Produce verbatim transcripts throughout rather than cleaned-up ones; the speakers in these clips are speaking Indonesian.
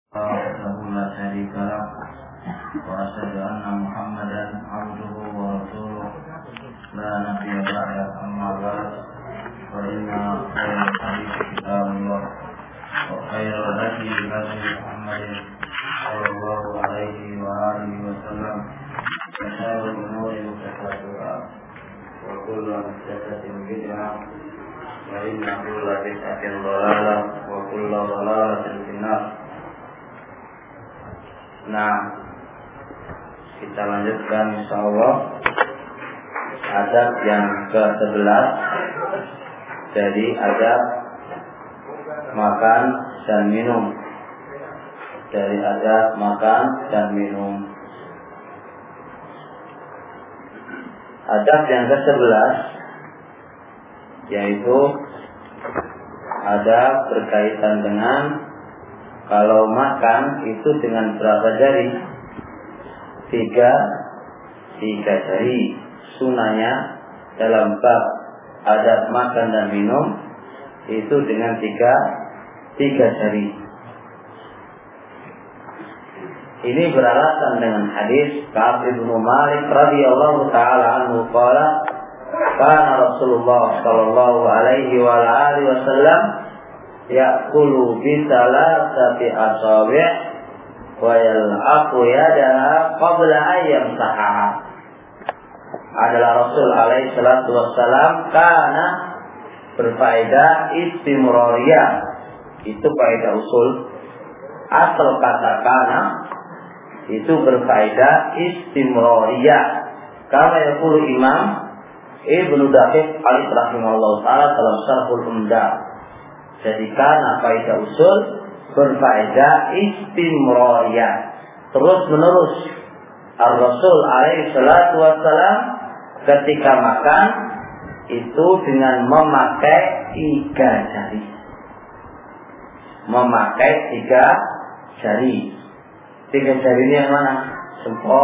له لا شريك له وأشهد أن محمدا عبده ورسوله لا نبي بعده أما بعد فإن خير الحديث كتاب الله وخير الهدي هدي محمد صلى الله عليه وآله وسلم وشر الأمور محدثاتها وكل محدثة بدعة وإن كل بدعة ضلالة وكل ضلالة في النار. Nah, kita lanjutkan insyaallah adab yang ke sebelas dari adab makan dan minum. Dari adab makan dan minum. Adab yang ke sebelas yaitu adab berkaitan dengan kalau makan itu dengan berapa jari? Tiga, tiga jari. Sunahnya dalam bab adab makan dan minum itu dengan tiga, tiga jari. Ini beralasan dengan hadis Ka'ab bin Malik radhiyallahu taala anhu qala kana Rasulullah sallallahu alaihi wa alihi wasallam ya'kulu bisalasati asabi' wa yal'aqu yadaha qabla ayyam sahaha. Adalah Rasul alaihi salatu wassalam karena berfaedah istimrariyah. Itu faedah usul. Asal kata kana itu berfaedah istimrariyah. Kama yaqulu Imam Ibnu Daqiq al-Rahimahullah ta'ala dalam Syarhul Umdah. Jadi karena faedah usul berfaedah istimrariyah, terus menerus. Ar-Rasul alaihi salatu wassalam ketika makan itu dengan memakai tiga jari. Memakai tiga jari. Tiga jari ini yang mana? Jempol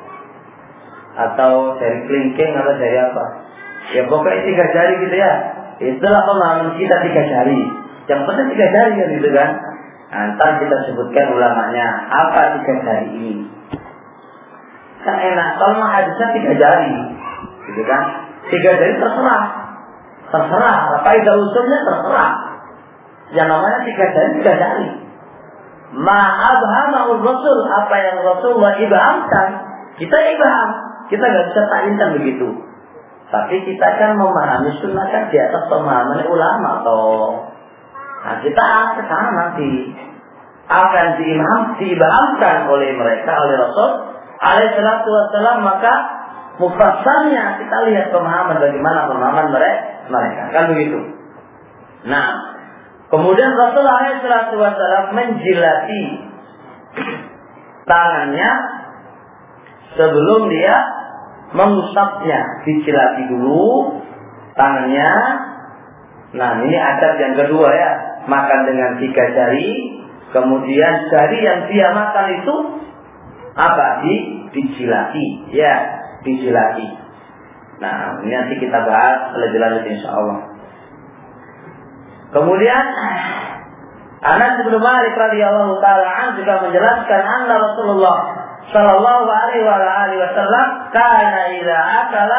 atau jari kelingking atau jari apa? Ya pokoknya tiga jari gitu ya. Itulah pemahaman kita tiga jari. Yang penting tiga jari kan gitu kan. Nanti kita sebutkan ulamanya apa tiga jari ini. Kan enak kalau hadisnya tiga jari, gitu kan? Tiga jari terserah, terserah. Apa itu usulnya terserah. Yang namanya tiga jari tiga jari. Ma'abhama'ul Rasul, apa yang Rasulullah ibhamkan kita ibham. Kita nggak bisa ta'inkan begitu. Tapi kita kan memahami sunnah kan di atas pemahaman ulama toh. Nah kita ke sana nanti akan diimam, diibahamkan oleh mereka, oleh Rasul alaihi salatu wassalam, maka mufassarnya kita lihat pemahaman bagaimana pemahaman mereka, mereka kan begitu. Nah, kemudian Rasul alaihi salatu wassalam menjilati tangannya sebelum dia mengusapnya, dijilati dulu tangannya. Nah, ini adab yang kedua ya. Makan dengan tiga jari, kemudian jari yang dia makan itu apa? Di, dijilati, ya, dijilati. Nah, ini nanti kita bahas lebih lanjut insyaallah. Kemudian Anas bin Malik radhiyallahu taala anhu juga menjelaskan anna Rasulullah sallallahu alaihi wasallam kana idza akala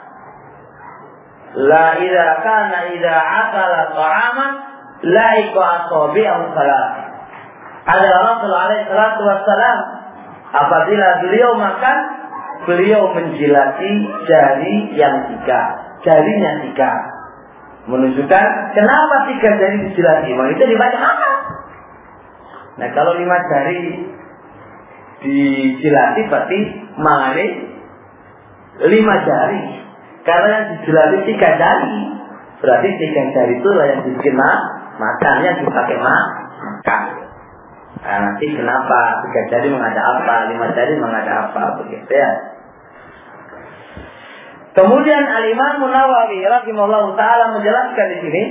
la idza kana idza akala ta'aman la iqasabi'u salat. Adalah Rasul alaihi salatu wassalam apabila beliau makan, beliau menjilati jari yang tiga, jarinya tiga, menunjukkan kenapa tiga jari dijilati. Memang itu dibaca apa? Nah kalau lima jari dijilati berarti mangane lima jari. Karena yang dijilati tiga jari, berarti tiga jari itulah yang dibikin makan, yang dipakai makan. Nah, nanti kenapa tiga jari mengada apa, lima jari mengada apa, begitu ya. Kemudian Al-Imam Nawawi rahimahullah taala menjelaskan di sini.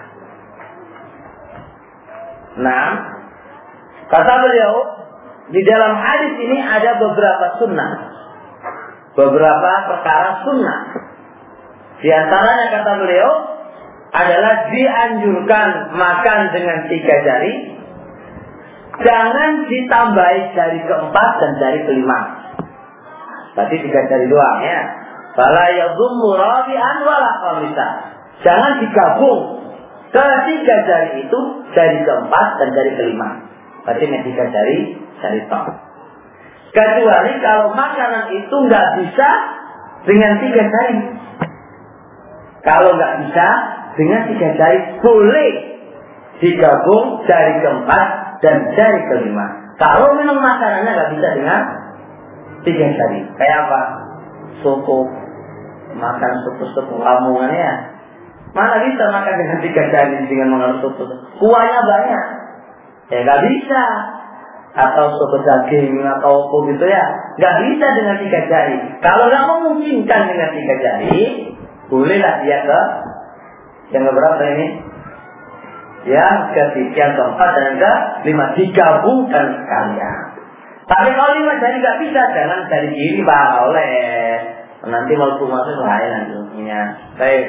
Nah, kata beliau di dalam hadis ini ada beberapa sunnah, beberapa perkara sunnah. Di antaranya kata beliau adalah dianjurkan makan dengan tiga jari jangan ditambahi jari keempat dan jari kelima. Tadi tiga jari doang ya. Fala yadhummu rabi'an wala khamisa. Jangan digabung ketiga jari itu, jari keempat dan jari kelima. Berarti tiga jari, jari tok. Kecuali kalau makanan itu nggak bisa dengan tiga jari. Kalau nggak bisa dengan tiga jari, boleh digabung jari keempat dan jari kelima. Kalau memang makanannya nggak bisa dengan tiga jari, kayak apa? Soto, makan soto-soto lamongan ya. Mana bisa makan dengan tiga jari dengan mengenal soto? Kuahnya banyak, ya nggak bisa. Atau soto daging atau apa gitu ya, nggak bisa dengan tiga jari. Kalau nggak memungkinkan dengan tiga jari, bolehlah dia ke yang berapa ini? Yang ketiga, yang keempat dan yang kelima, digabungkan sekalian. Tapi kalau lima jari nggak bisa, jangan jari kiri pak, oleh nanti mau masuk lain nantinya. Baik.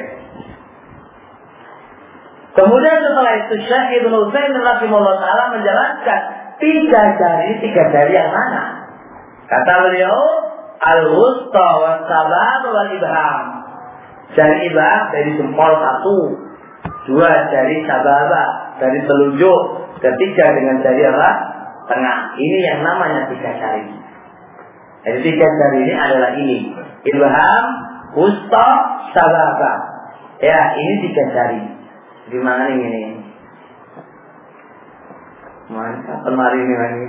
Kemudian setelah itu Syekh Ibnu Utsaimin rahimahullah taala menjelaskan tiga jari, tiga jari yang mana? Kata beliau, al-wusta was sabab wal ibham. Jari ibham dari jempol satu, dua jari sababa dari telunjuk, ketiga dengan jari apa? Tengah. Ini yang namanya tiga jari. Jadi tiga jari ini adalah ini: ibham, wusta, sababa. Ya, ini tiga jari. Di mana ini? ini? Mantap, kemari ini lagi.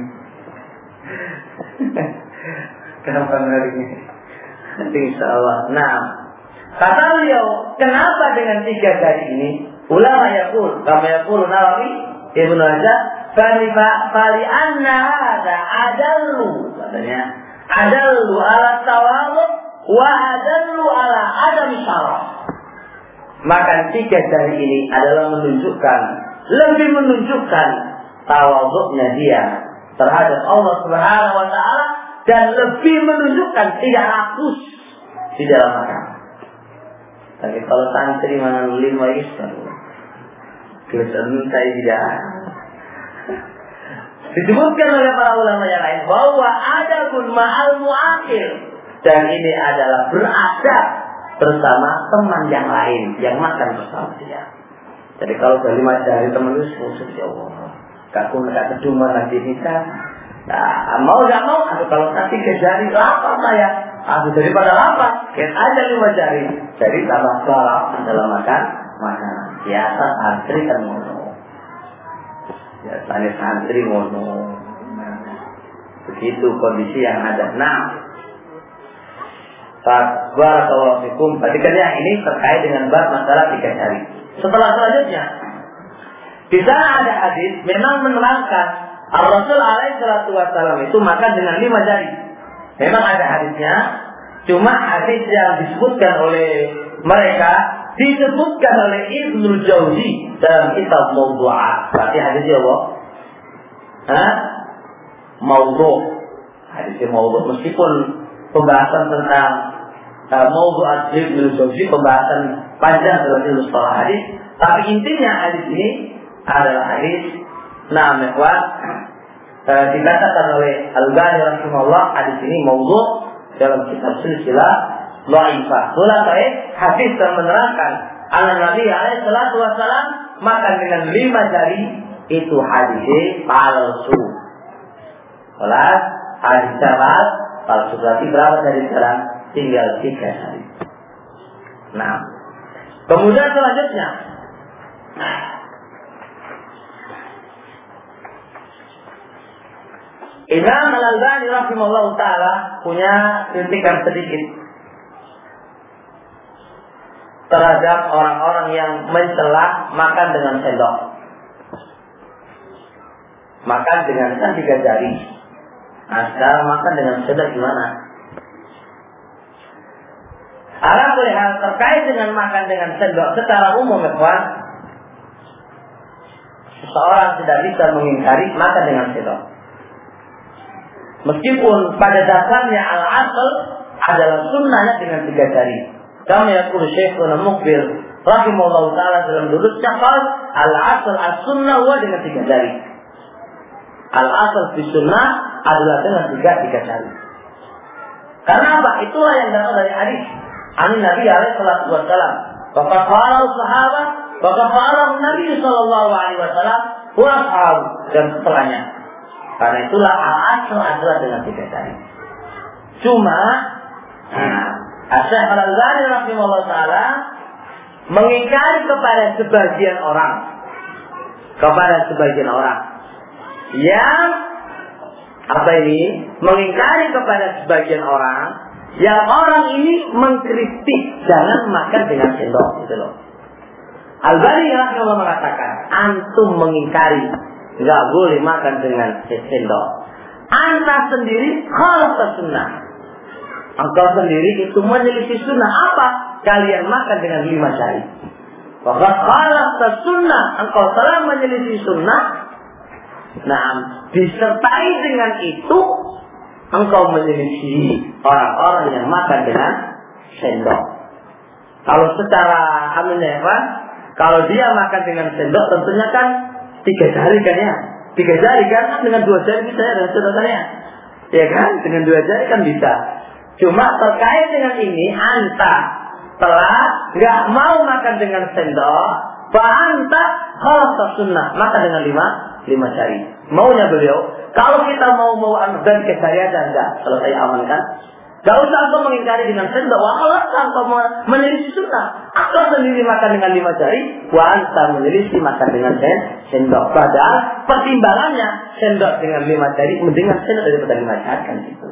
Kenapa hari ini? Nanti insya Allah. Nah, kata beliau, kenapa dengan tiga jari ini? Ulama yaqul, kama yaqul Nawawi, Ibnu Hajar, fali fali anna hada adallu, katanya, adallu ala tawadhu wa adallu ala adam syaraf. Maka tiga jari ini adalah menunjukkan, lebih menunjukkan tawadhu'nya dia terhadap Allah Subhanahu wa taala dan lebih menunjukkan tidak rakus di dalam makan. Tapi kalau santri mana lima islam, kelihatan saya tidak. Disebutkan oleh para ulama yang lain bahwa adabun ma'al mu'akhir, dan ini adalah beradab bersama teman yang lain yang makan bersama dia. Jadi kalau dari lima jari teman itu musuh ya Allah. Kaku nak kedua nanti kita. Nah, mau nggak mau, aku kalau kasih ke jari lapar saya. Aku daripada lapar, kan ada lima jari. Jadi tambah kelap dalam makan makanan. Biasa santri kan ngono. Biasanya santri ngono. Begitu kondisi yang ada. Nah, barakallahu fikum. Berarti kan yang ini terkait dengan bab masalah tiga jari. Setelah selanjutnya, di sana ada hadis memang menerangkan Ar-Rasul alaihi salatu wasallam itu makan dengan lima jari. Memang ada hadisnya, cuma hadis yang disebutkan oleh mereka disebutkan oleh Ibnu Jauzi dalam kitab Mawdu'at. Berarti hadisnya apa? Hah? Mawdu'. Hadisnya mawdu', meskipun pembahasan tentang uh, Mawdu'at Ibnu Jauzi pembahasan panjang dalam ilmu mustalah hadis, tapi intinya hadis ini adalah hadis nah ikhwan uh, dikatakan oleh Al-Albani rahimahullah, hadis ini mawdu' dalam kitab silsilah dhaifah. Itulah baik hadis yang menerangkan an Nabi alaihi salatu wasallam makan dengan lima jari itu hadis palsu. Kelas hadis palsu, palsu berarti berapa jari sekarang? Tinggal tiga jari. Nah, kemudian selanjutnya Imam Al-Albani rahimahullah ta'ala punya kritikan sedikit terhadap orang-orang yang mencela makan dengan sendok. Makan dengan kan tiga jari. Nah, sekarang makan dengan sendok gimana? Ala boleh hal terkait dengan makan dengan sendok secara umum, ikhwan, seseorang tidak bisa mengingkari makan dengan sendok. Meskipun pada dasarnya al-asal adalah sunnahnya dengan tiga jari. Kama yaqulu Syekhuna Muqbil rahimahullah ta'ala dalam durusnya qal al-asal as-sunnah wa dengan tiga jari. Al-asal fi sunnah adalah dengan tiga tiga jari. Karena apa? Itulah yang datang dari hadis Ani Nabi alaihi salatu wasallam. Maka para sahabat, maka para Nabi sallallahu alaihi wasallam, wa ashab dan setelahnya. Karena itulah al-asal adalah dengan tiga jari. Cuma nah, Asy-Syaikh Al-Albani rahimahullah taala mengingkari kepada sebagian orang, kepada sebagian orang yang apa ini mengingkari kepada sebagian orang yang orang ini mengkritik jangan makan dengan sendok, gitu loh. Al-Albani rahimahullah mengatakan antum mengingkari nggak boleh makan dengan sendok. Anda sendiri khalaf sunnah. Engkau sendiri itu menyelisih sunnah. Apa? Kalian makan dengan lima jari. Bahwa khalaf sunnah, engkau telah menyelisih sunnah. Nah, disertai dengan itu engkau menyelisih orang-orang yang makan dengan sendok. Kalau secara anunya, kalau dia makan dengan sendok, tentunya kan tiga jari kan ya, tiga jari kan, dengan dua jari bisa ya, dan saudaranya, ya kan, dengan dua jari kan bisa. Cuma terkait dengan ini, anta telah nggak mau makan dengan sendok, anta khalaf sunnah, makan dengan lima lima jari. Maunya beliau, kalau kita mau mau dan ke jari aja enggak, kalau saya amankan, gak usah engkau mengingkari dengan sendok. Wah, kalau engkau menyelisih sunnah, engkau sendiri makan dengan lima jari, wa anta menyelisih makan dengan sendok. Padahal pertimbangannya sendok dengan lima jari mendingan sendok daripada lima jari kan gitu.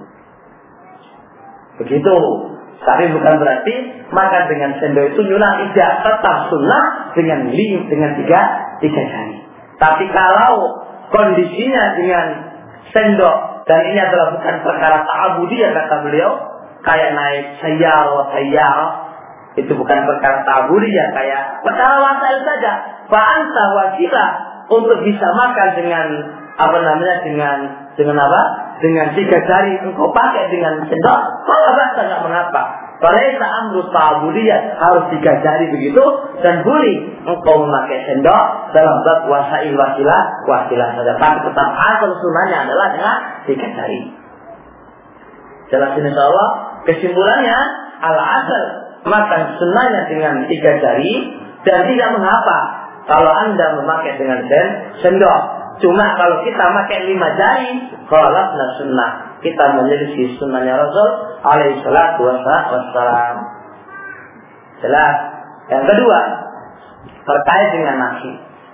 Begitu. Tapi bukan berarti makan dengan sendok itu nyunah, tidak, tetap sunnah dengan lim dengan tiga tiga jari. Tapi kalau kondisinya dengan sendok dan ini adalah bukan perkara ta'abudiyah kata beliau, kayak naik sayyarah sayyarah, itu bukan perkara ta'abudiyah, kayak perkara wasail saja. Fa'anta wasilah untuk bisa makan dengan apa namanya dengan dengan apa? Dengan tiga jari engkau pakai dengan sendok, maka bahasa nggak mengapa. Kalau itu amru ta'abudiyah harus tiga jari begitu, dan boleh engkau memakai sendok dalam bab wasail wasilah wasilah saja. Tapi tetap asal sunnahnya adalah dengan tiga jari. Jelas insyaallah. Kesimpulannya al-asal makan sunnahnya dengan tiga jari dan tidak mengapa kalau anda memakai dengan sendok. Cuma kalau kita pakai lima jari, khalafna sunnah, kita menyelisih sunnahnya Rasul alaihi salatu wassalam. Jelas. Yang kedua, terkait dengan nasi.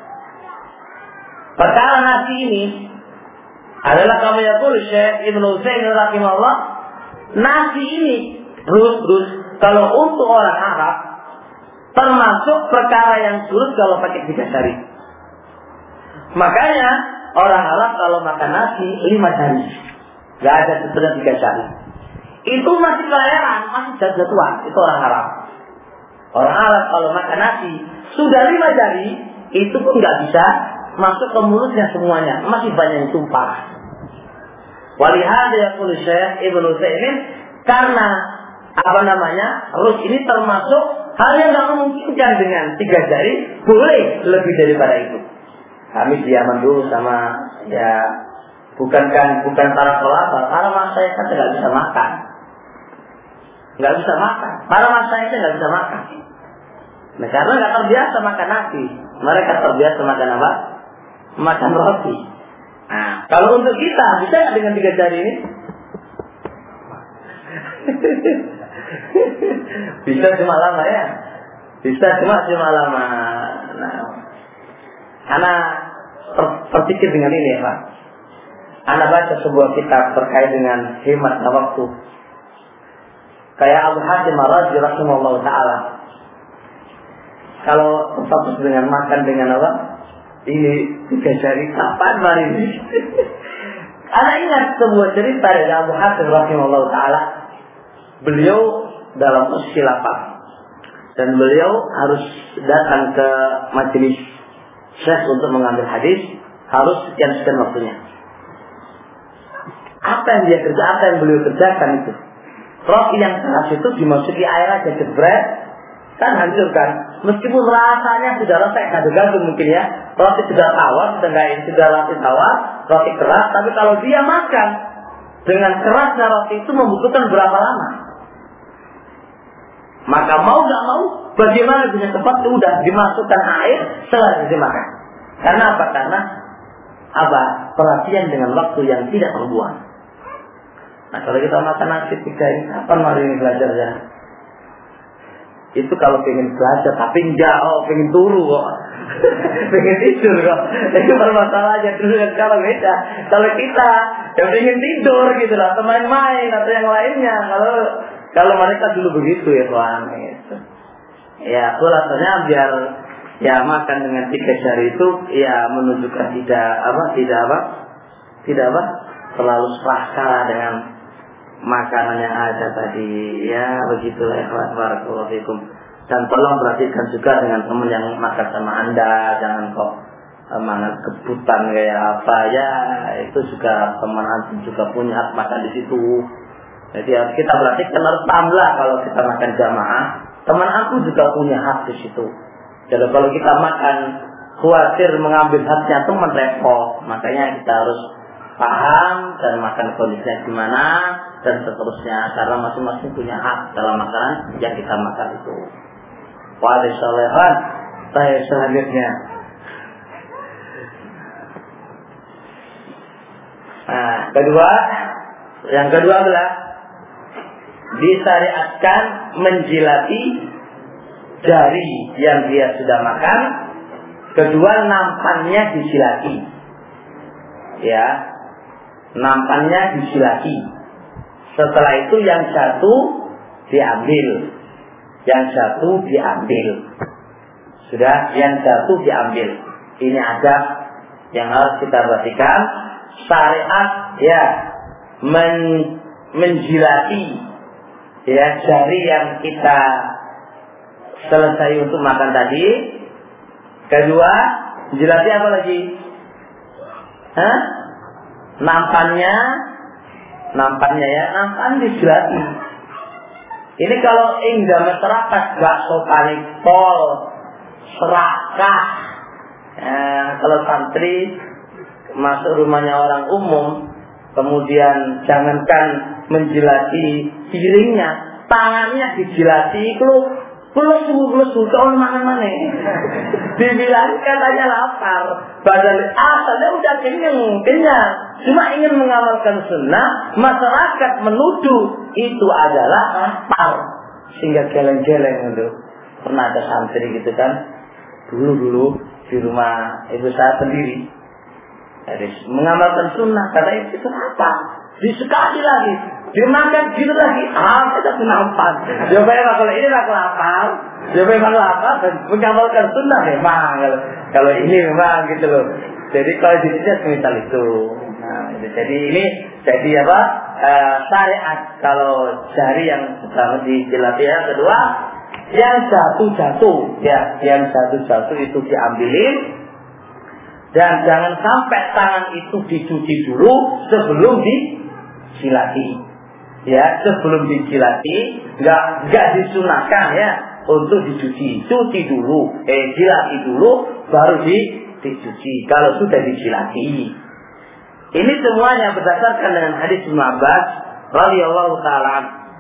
Perkara nasi ini adalah kama yaqul Syekh Ibnu Utsaimin rahimahullah, nasi ini terus-terus kalau untuk orang Arab termasuk perkara yang sulit kalau pakai tiga jari. Makanya orang Arab kalau makan nasi lima jari, nggak ada sesudah tiga jari. Itu masih kelayaran, masih jatuh-jatuhan. Itu orang Arab. Orang Arab kalau makan nasi sudah lima jari, itu pun nggak bisa masuk ke mulutnya semuanya, masih banyak yang tumpah. Walihada yaqulu Syekh Ibnu Utsaimin, karena apa namanya, rus ini termasuk hal yang nggak memungkinkan dengan tiga jari, boleh lebih daripada itu. Kami di Yaman dulu sama ya bukan kan bukan para khalafah, para masyayikh kan nggak bisa makan, nggak bisa makan. Para masyayikh nggak bisa makan. Nah, karena nggak terbiasa makan nasi, mereka terbiasa makan apa? Makan roti. Nah, kalau untuk kita bisa nggak dengan tiga jari ini? Bisa cuma lama ya, bisa cuma cuma lama. Nah, Ana ter, terpikir dengan ini ya Pak. Ana baca sebuah kitab terkait dengan hemat waktu. Kayak Abu Hatim Ar-Razi rahimahullah ta'ala. Kalau fokus dengan makan dengan apa? Ini tiga jari kapan mari ini? Ana ingat sebuah cerita dari Abu Hatim rahimahullah ta'ala. Beliau dalam posisi lapar. Dan beliau harus datang ke majelis Syekh untuk mengambil hadis, harus sekian-sekian waktunya. Apa yang dia kerja, apa yang beliau kerjakan itu? Roti yang keras itu dimasuki air aja jebret, kan hancurkan. Meskipun rasanya sudah rasa gado-gado mungkin ya, roti sudah tawar, sudah nggak ini sudah roti tawar, roti keras, tapi kalau dia makan dengan kerasnya roti itu membutuhkan berapa lama? Maka mau nggak mau, bagaimana punya tempat itu udah dimasukkan air setelah dimakan. Karena apa? Karena apa? Perhatian dengan waktu yang tidak terbuang. Nah kalau kita makan nasi tiga ini, kapan mari ini belajarnya? Itu kalau pengen belajar, tapi enggak, oh pengen turu kok. Pengen tidur kok. Itu permasalahannya dulu kan kalau beda. Kalau kita yang pengen tidur gitu lah, atau main-main atau yang lainnya. Kalau kalau mereka dulu begitu ya Tuhan. Gitu. Ya, khulasannya biar ya makan dengan tiga jari itu ya menunjukkan tidak apa, tidak apa, tidak apa, terlalu serakah dengan makanan yang ada tadi. Ya begitulah ikhwan barakallahu fikum. Dan tolong perhatikan juga dengan teman yang makan sama Anda, jangan kok makan kebutan kayak apa ya, itu juga teman Anda juga punya hak makan di situ. Jadi kita perhatikan harus tambah kalau kita makan jamaah, teman aku juga punya hak di situ. Jadi kalau kita makan khawatir mengambil haknya teman repot, makanya kita harus paham dan makan kondisinya gimana dan seterusnya, karena masing-masing punya hak dalam makanan yang kita makan itu. Waalaikumsalam. Saya selanjutnya. Nah, kedua, yang kedua adalah disyariatkan menjilati jari yang dia sudah makan. Kedua, nampannya disilati. Ya, nampannya disilati. Setelah itu yang satu diambil, yang satu diambil. Sudah, yang satu diambil. Ini ada yang harus kita perhatikan. Syariat ya men, menjilati ya jari yang kita selesai untuk makan tadi. Kedua, jilati apa lagi? Hah? Nampannya, nampannya ya, nampan dijilati. Ini kalau enggak masyarakat bakso kalipol, serakah. Eh, kalau santri masuk rumahnya orang umum, kemudian jangankan menjilati piringnya, tangannya dijilati, itu Belesu, belesu, kau mana-mana. Dibilang katanya lapar. Padahal asalnya udah kenyang, kenyang. Cuma ingin mengamalkan sunnah, masyarakat menuduh itu adalah lapar. Sehingga geleng-geleng itu. Pernah ada santri gitu kan. Dulu-dulu di rumah ibu saya sendiri. Jadi mengamalkan sunnah, kata itu apa? Disekali lagi. Dimakan gitu lagi, ah kita nampak. Coba ya kalau ini aku lapar, coba memang lapar dan mengamalkan sunnah memang. Kalau, kalau ini memang gitu loh. Jadi kalau di sini semisal itu. Nah, jadi ini jadi apa? Uh, syariat kalau jari yang pertama dijilati ya, kedua yang jatuh jatuh ya, yang jatuh jatuh itu diambilin dan jangan sampai tangan itu dicuci dulu sebelum dijilati. Ya, sebelum dijilati nggak nggak disunahkan ya untuk dicuci, cuci dulu, eh jilati dulu baru di, dicuci kalau sudah dijilati. Ini semuanya berdasarkan dengan hadis Ibnu Abbas radhiyallahu taala.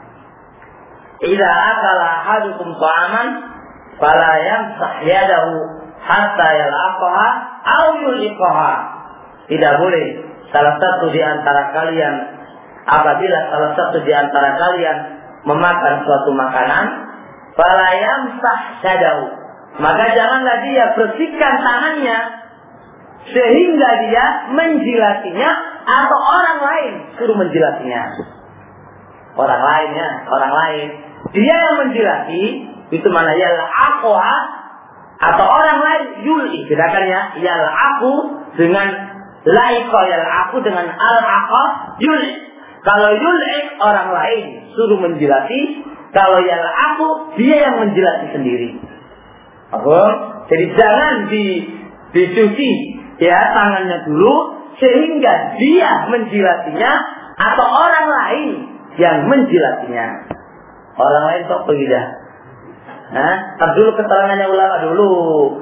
Idza akala ahadukum ta'aman fala yamsah yadahu hatta yalaqaha aw yuliqaha. Tidak boleh salah satu di antara kalian apabila salah satu di antara kalian memakan suatu makanan, fala yamsah yadahu, maka janganlah dia bersihkan tangannya sehingga dia menjilatinya atau orang lain suruh menjilatinya. Orang lainnya, orang lain. Dia yang menjilati itu mana yal'aqha atau orang lain yul'i. Bedakannya yal'aqu dengan laiqa, yal'aqu dengan al-aqa yul'i. Kalau yul'i orang lain suruh menjilati, kalau yal'aqu dia yang menjilati sendiri. Apa? Jadi jangan di, dicuci ya tangannya dulu sehingga dia menjilatinya atau orang lain yang menjilatinya. Orang lain kok begitu? Nah, tar dulu keterangannya ulama dulu.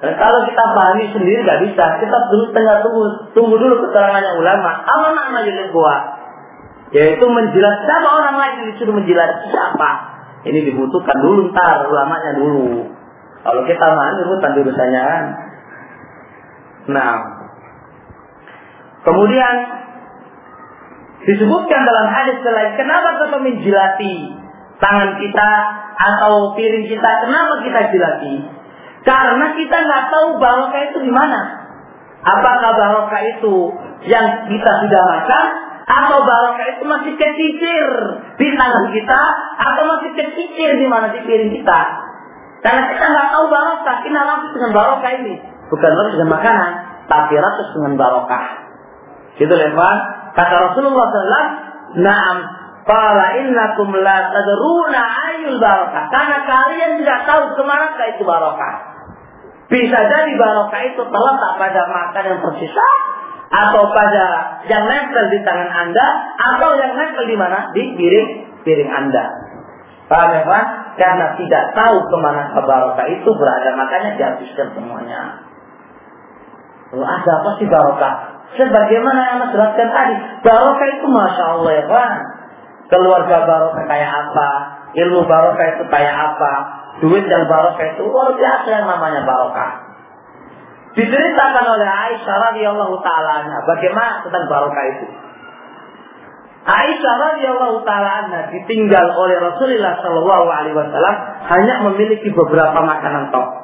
Dan kalau kita pahami sendiri nggak bisa, kita dulu tengah tunggu, tunggu dulu keterangannya ulama. Apa makna jadi gua? Yaitu menjelaskan siapa orang lain yang disuruh menjelaskan siapa. Ini dibutuhkan dulu ntar ulamanya dulu. Kalau kita pahami rutan urusannya kan. Nah, kemudian disebutkan dalam hadis lain, kenapa kita menjilati tangan kita atau piring kita? Kenapa kita jilati? Karena kita nggak tahu barokah itu di mana. Apakah barokah itu yang kita sudah makan, atau barokah itu masih kecicir di tangan kita, atau masih kecicir di mana di piring kita? Karena kita nggak tahu barokah, kita ratus dengan barokah ini, bukan ratus dengan makanan, tapi ratus dengan barokah. Gitu lepas. Kata Rasulullah sallallahu alaihi wasallam, "Na'am, qala innakum la tadruna ayyul barokah." Karena kalian tidak tahu kemana itu barokah. Bisa jadi barokah itu terletak pada makan yang tersisa, atau pada yang nempel di tangan Anda, atau yang nempel di mana? Di piring piring Anda. Paham ya Pak? Karena tidak tahu kemana barokah itu berada, makanya dihabiskan semuanya. Lalu ada apa sih barokah? Sebagaimana yang Anda jelaskan tadi, barokah itu masya Allah ya Pak. Keluarga barokah kayak apa? Ilmu barokah itu kayak apa? Duit yang barokah itu luar biasa yang namanya barokah. Diceritakan oleh Aisyah radhiyallahu taala anha bagaimana tentang barokah itu. Aisyah radhiyallahu taala anha ditinggal oleh Rasulullah sallallahu alaihi wasallam hanya memiliki beberapa makanan tok.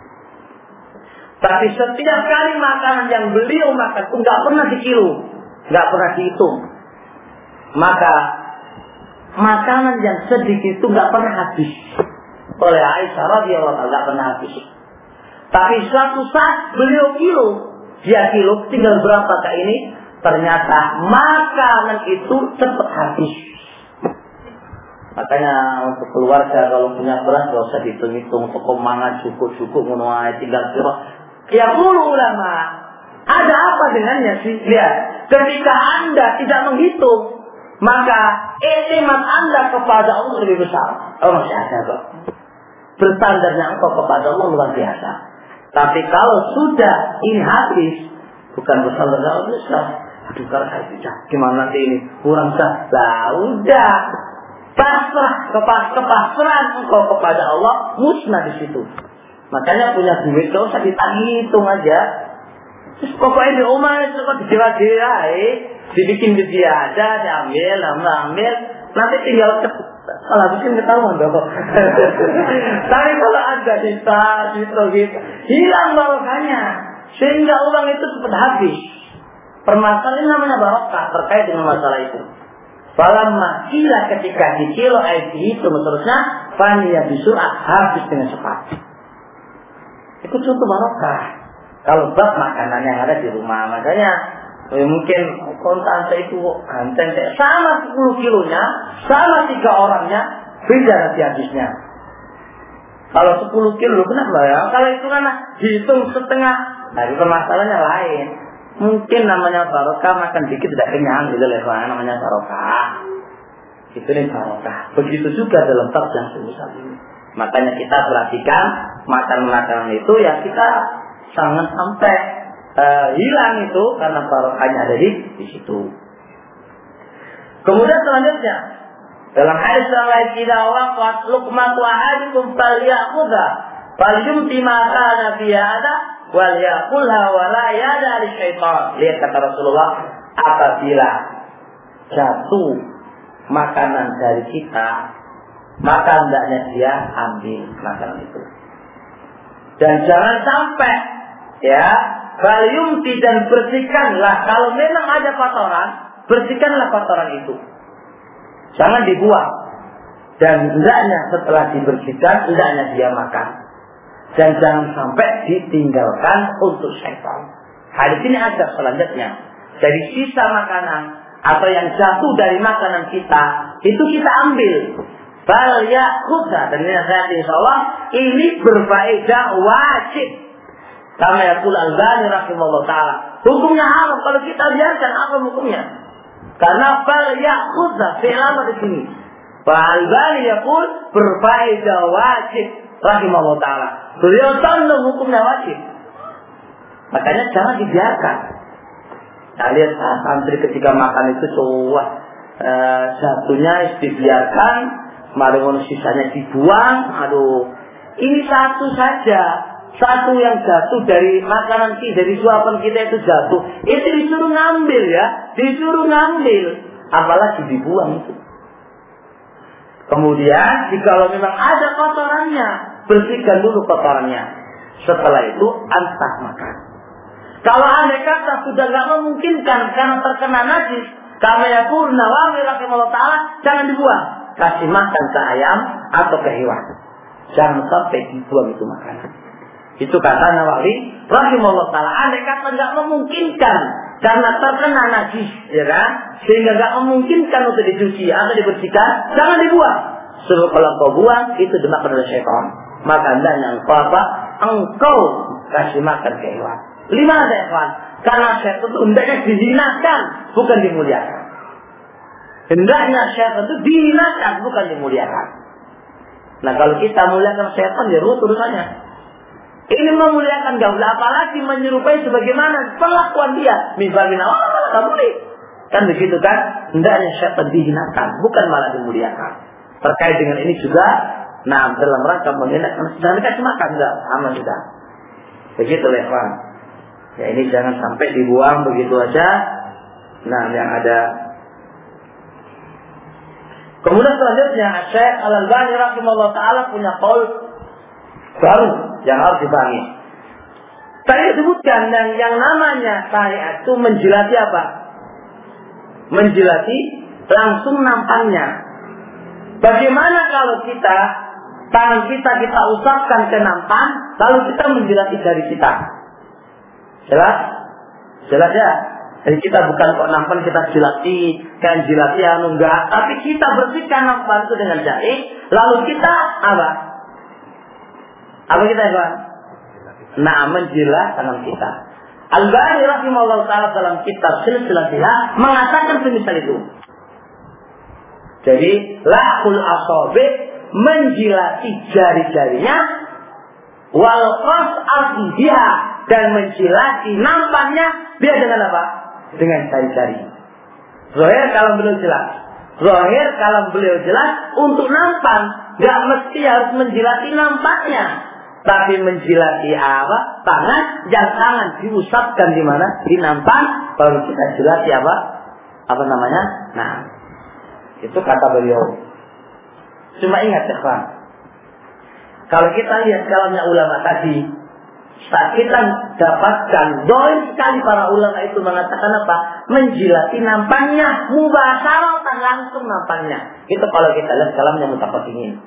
Tapi setiap kali makanan yang beliau makan pun nggak pernah dikilo, nggak pernah dihitung. Maka makanan yang sedikit itu nggak pernah habis oleh Aisyah radhiyallahu taala, nggak pernah habis. Tapi suatu saat beliau kilo, dia kilo tinggal berapa kak ini? Ternyata makanan itu cepat habis. Makanya untuk keluarga kalau punya beras gak usah dihitung-hitung, untuk mangan cukup-cukup menuai tinggal kilo. Ya perlu ulama. Ada apa dengannya sih? Lihat, ketika Anda tidak menghitung, maka iktimat Anda kepada Allah lebih besar. Oh masih ada kok. Bersandarnya engkau kepada Allah luar biasa. Tapi kalau sudah ini habis, bukan bersandar Allah besar. Aduh kalau saya tidak, gimana nanti ini kurang sah? Lah udah, pasrah kepas kepasrahan engkau kepada Allah musnah di situ. Makanya punya duit gak usah dihitung aja. Terus pokoknya di rumah itu kok dijewa-jewa, eh, dibikin dia ada, diambil, ambil, ambil, nanti tinggal cepet. Salah bikin ketahuan dong. Tapi kalau ada kita, gitu, gitu, hilang barokahnya, sehingga uang itu cepat habis. Permasalahan namanya barokah terkait dengan masalah itu. Falamma kila ketika dikilo air itu seterusnya, faniya bisur'ah habis dengan cepat. Itu contoh barokah. Kalau bab makanan yang ada di rumah, makanya eh, mungkin kontan saya itu ganteng sama sepuluh kilonya, sama tiga orangnya, beda nanti habisnya. Kalau sepuluh kilo, kenapa ya? Kalau itu kan dihitung setengah, nah itu masalahnya lain. Mungkin namanya barokah makan dikit tidak kenyang, gitu loh, namanya barokah. Itu nih barokah. Begitu juga dalam bab yang sebesar ini. Makanya kita perhatikan makan-makanan itu ya kita jangan sampai uh, hilang itu karena barokahnya ada di, di situ. Kemudian selanjutnya dalam hadis yang lain, tidak waqat luqmatu ahadikum falya'khudha falyumti ma kana fi hada wal yaqulha wa la yada li syaitan. Lihat kata Rasulullah, apabila jatuh makanan dari kita, maka hendaknya dia ambil makanan itu. Dan jangan sampai ya, falyumti dan bersihkanlah. Kalau memang ada kotoran, bersihkanlah kotoran itu. Jangan dibuang. Dan hendaknya setelah dibersihkan, hendaknya dia makan. Dan jangan sampai ditinggalkan untuk syaitan. Hadis ini ada selanjutnya. Dari sisa makanan atau yang jatuh dari makanan kita, itu kita ambil. Bal ya'khudha, dan ini nasihat insyaallah ini berfaedah wajib. Kama yaqul Al-Albani rahimahullah taala. Hukumnya haram kalau kita biarkan, apa hukumnya? Karena bal ya'khudha fi'lama di sini. Al-Albani yaqul berfaedah wajib rahimahullah taala. Beliau tahu hukumnya wajib. Makanya jangan dibiarkan. Nah, lihat ah, santri ketika makan itu wah, eh, satunya dibiarkan, kemarin sisanya dibuang. Aduh, ini satu saja, satu yang jatuh dari makanan kita, dari suapan kita itu jatuh, itu disuruh ngambil ya, disuruh ngambil, apalagi dibuang itu. Kemudian, jikalau memang ada kotorannya, bersihkan dulu kotorannya. Setelah itu, antah makan. Kalau andai kata sudah nggak memungkinkan karena terkena najis, kama yaqul Nawawi rahimahullah taala, jangan dibuang, kasih makan ke ayam atau ke hewan. Jangan sampai dibuang itu makanan. Itu kata Nawawi rahimahullah taala. Andai kata nggak memungkinkan karena terkena najis, ya kan, sehingga nggak memungkinkan untuk dicuci atau dibersihkan, jangan dibuang. Sebab kalau kau buang itu dimakan oleh syaitan. Maka hendaknya engkau apa? Engkau kasih makan ke hewan. Lima ada hewan. Karena syaitan itu hendaknya dihinakan, bukan dimuliakan. Hendaknya syaitan itu dihinakan, bukan dimuliakan. Nah kalau kita muliakan syaitan, ya ruwet urusannya. Ini memuliakan gaul, apalagi menyerupai sebagaimana perlakuan dia. Misal bin awal, tak boleh. Kan begitu kan? Hendaknya syaitan dihinakan, bukan malah dimuliakan. Terkait dengan ini juga, nah dalam rangka menghinakan, jangan dikasih makan, enggak, sama juga. Begitu lepas. Ya ini jangan sampai dibuang begitu aja. Nah yang ada. Kemudian selanjutnya Syekh Al-Albani rahimahullah taala punya qaul baru yang harus dipahami. Tadi disebutkan yang yang namanya syariat itu menjilati apa? Menjilati langsung nampaknya. Bagaimana kalau kita tangan kita kita usapkan ke nampan, lalu kita menjilati jari kita? Jelas? Jelas ya? Jadi kita bukan kok nampan kita jilati, kan jilati anu enggak, tapi kita bersihkan nampan itu dengan jari, lalu kita apa? Apa kita ya? Nah, menjilat tangan kita. Al-Albani rahimahullah taala dalam kitab Silsilah mengatakan semisal itu. Jadi, lahul asabi menjilati jari-jarinya, wal qas al-dia dan menjilati nampannya dia dengan apa? Dengan jari-jari. Zahir kalau beliau jelas. Zahir kalau beliau jelas untuk nampan, nggak mesti harus menjilati nampannya, tapi menjilati apa? Tangan, yang tangan diusapkan di mana? Di nampan, baru kita jilati apa? Apa namanya? Nah, itu kata beliau. Cuma ingat ya, Pak. Kalau kita lihat kalamnya ulama tadi, saat kita dapatkan doin sekali para ulama itu mengatakan apa? Menjilati nampannya, mubasharatan langsung nampannya. Itu kalau kita lihat kalamnya Mutaqaddimin.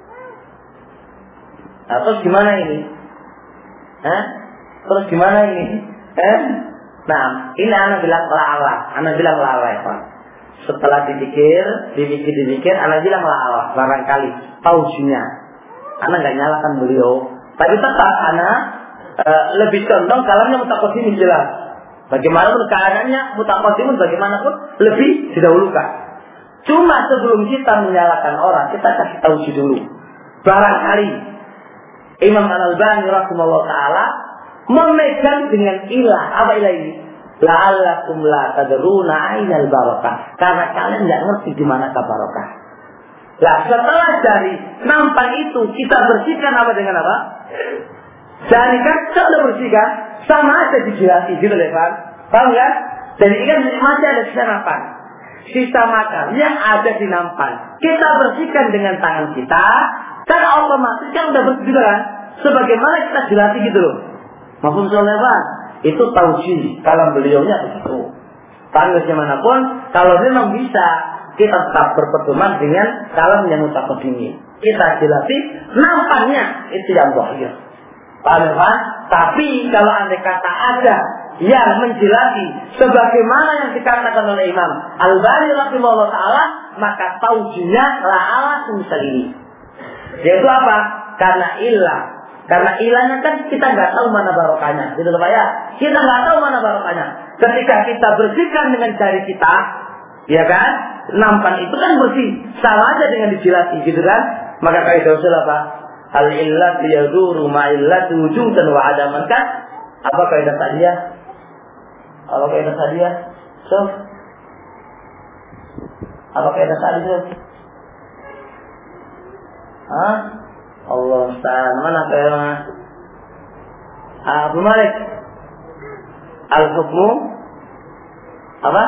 Nah, terus gimana ini? Hah? Terus gimana ini? Eh? Nah, ini anak bilang la'ala. Anak bilang la'ala ya Pak. Setelah dipikir, dipikir-dipikir, anak bilang la'ala. Barangkali tausinya. Anak gak nyalakan beliau. Tapi tetap anak e, lebih condong kalamnya Mutaqaddimin jelas. Bagaimanapun keadaannya Mutaqaddimin bagaimanapun lebih didahulukan. Cuma sebelum kita menyalahkan orang, kita kasih tausi dulu. Barangkali Imam Al-Albani rahimahullah ta'ala memegang dengan ilah. Apa ilah ini? La'allakum la tadruna ainal barakah. Karena kalian tidak ngerti di mana barokah. Lah setelah dari nampak itu kita bersihkan apa dengan apa? Jari kan sudah bersihkan, sama aja dijilati gitu deh Pak. Paham kan? Jadi kan masih ada sisa nampan. Sisa makan yang ada di nampan. Kita bersihkan dengan tangan kita. Kan otomatis kan udah bersih juga kan? Sebagaimana kita jilati gitu loh. Maksud soalnya Pak, itu tausi kalau beliaunya begitu. Tanggal dimanapun, kalau memang bisa kita tetap berpedoman dengan kalam yang Mutaqaddimin. Kita jilati nampaknya itu yang zahir. Paham Pak? Tapi kalau andai kata ada yang menjilati sebagaimana yang dikatakan oleh Imam Al-Albani rahimahullah taala, maka tausinya la'ala semisal ini. Yaitu apa? Karena ilah. Karena ilahnya kan kita nggak tahu mana barokahnya, gitu loh Pak ya. Kita nggak tahu mana barokahnya. Ketika kita bersihkan dengan jari kita, ya kan, nampan itu kan bersih, sama aja dengan dijilati, gitu kan. Maka kaidah usul apa? Al illat yaduru ma illat wujudan wa adaman kan. Apa kaidah tadi ya? Apa kaidah tadi ya? So, apa kaidah tadi so? Hah? Allah Ustaz, mana kaidahnya? Abu Malik. Al-hukmu apa?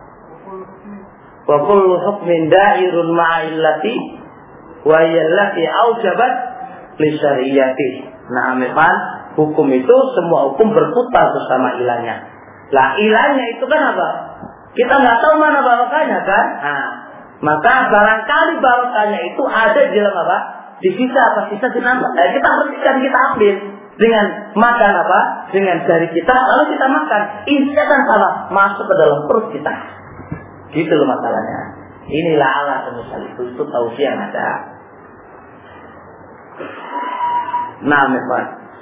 Wa kullu hukmin da'irun ma'illati wa yallati aujabat li syari'ati. Nah, memang hukum itu semua hukum berputar bersama ilahnya. Lah ilahnya itu kan apa? Kita nggak tahu mana barokahnya kan? Nah, maka barangkali barokahnya itu ada di dalam apa? Di sisa apa? Sisa dinamik. Eh, kita bersihkan, kita ambil dengan makan apa? Dengan jari kita lalu kita makan. Intinya kan salah masuk ke dalam perut kita. Gitu loh masalahnya. Inilah alasan misal itu itu tausiah yang ada. Nah, memang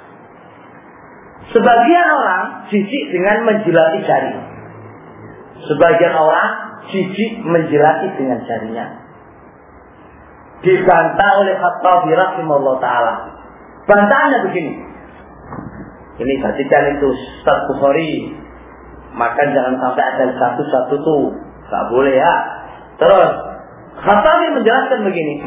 sebagian orang jijik dengan menjilati jari. Sebagian orang jijik menjilati dengan jarinya. Dibantah oleh Khattabi rahimahullah ta'ala. Bantahannya begini. Ini bacakan itu Ustaz Bukhari. Maka jangan sampai ada satu-satu tuh. Gak boleh ya. Terus Khattabi menjelaskan begini.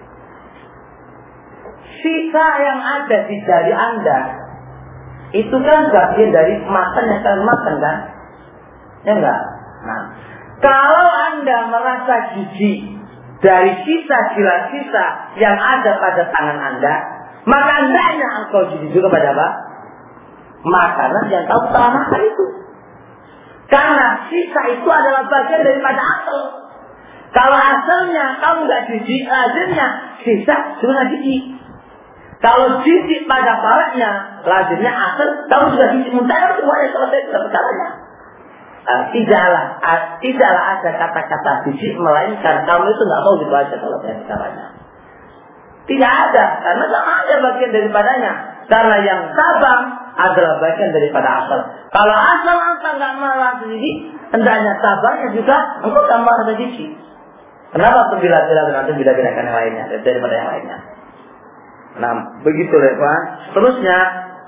Sisa yang ada di jari Anda itu kan bagian dari makan yang kalian makan kan? Ya enggak? Nah, kalau Anda merasa jijik dari sisa-sisa yang ada pada tangan Anda, maka hendaknya engkau jijik juga pada apa? Makanan yang kau telah makan itu. Karena sisa itu adalah bagian daripada asal. Kalau asalnya kamu nggak jijik, lazimnya sisa sudah jijik. Kalau jijik pada paratnya, lazimnya asal kamu sudah jijik. Muntah semuanya selesai sudah perkaranya. Uh, tidaklah, uh, tidaklah ada kata-kata jijik melainkan kamu itu nggak mau dibaca selesai perkaranya. Tidak ada, karena sama ada bagian daripadanya. Karena yang sabang adalah bagian daripada asal. Kalau asal engkau nggak merasa jijik, hendaknya sabangnya juga engkau tak merasa jijik. Kenapa bila-bila nanti bila-bilakan yang lainnya daripada yang lainnya? Nah, begitu Pak. Seterusnya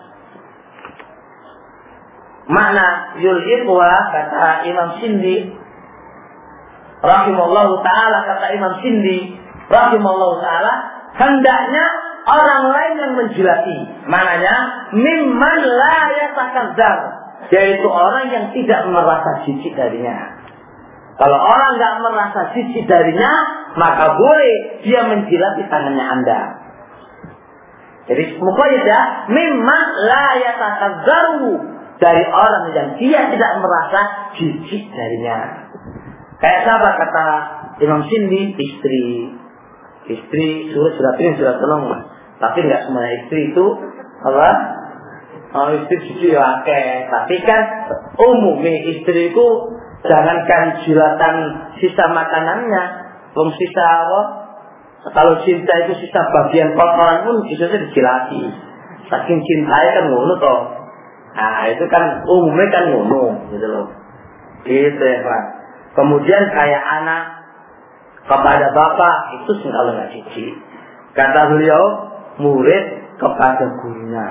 makna yul-iqwa kata Imam Sindi rahimahullahu taala, kata Imam Sindi rahimahullahu taala, hendaknya orang lain yang menjilati. Maknanya mimman la yatakazzar, yaitu orang yang tidak merasa jijik darinya. Kalau orang enggak merasa jijik darinya, maka boleh dia menjilati tangannya Anda. Jadi muqayyadah mimman la yatakazzaru, dari orang yang dia tidak merasa jijik darinya. Kayak siapa kata Imam Sindi? Istri. Istri surat surat ini surat tolong. Tapi enggak semua istri itu apa? Oh, istri jijik ya akeh. Tapi kan umumnya istri itu jangankan jilatan sisa makanannya, wong sisa apa? Kalau cinta itu sisa bagian kotoran pun bisa dijilati. Saking cintanya kan ngono toh. Nah itu kan umumnya kan ngono, gitu loh. Gitu ya Pak. Kemudian kayak anak kepada bapak itu sih kalau nggak jijik. Kata beliau, murid kepada gurunya.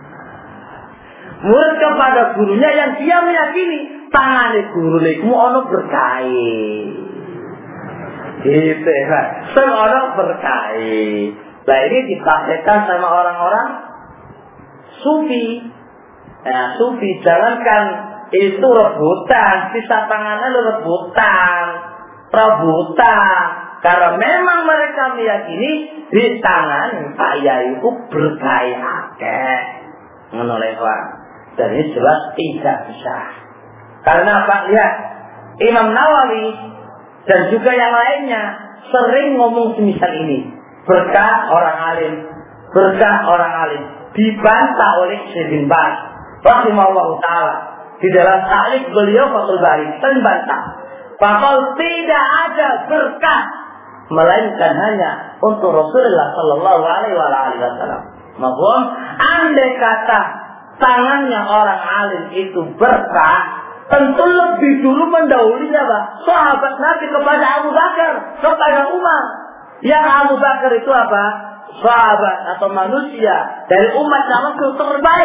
Murid kepada gurunya yang dia meyakini tangane guru niku ana berkah. Gitu ya Pak. Semua orang berkah. Nah ini dipraktekkan sama orang-orang sufi. Nah, sufi jangankan itu rebutan, sisa tangannya rebutan, rebutan. Karena memang mereka meyakini di tangan saya itu berkah akeh. Menoleh Pak. Dan ini jelas tidak bisa. Karena Pak lihat Imam Nawawi dan juga yang lainnya sering ngomong semisal ini. Berkah orang alim, berkah orang alim dibantah oleh Syekh bin Baz rahimahullah ta'ala di dalam ta'liq beliau Fathul Bari sering bantah bahwa tidak ada berkah melainkan hanya untuk Rasulullah sallallahu alaihi wasallam. Maka andai kata tangannya orang alim itu berkah, tentu lebih dulu mendahulunya Pak sahabat Nabi kepada Abu Bakar, kepada Umar. Yang Abu Bakar itu apa? Sahabat atau manusia dari umat Rasul terbaik.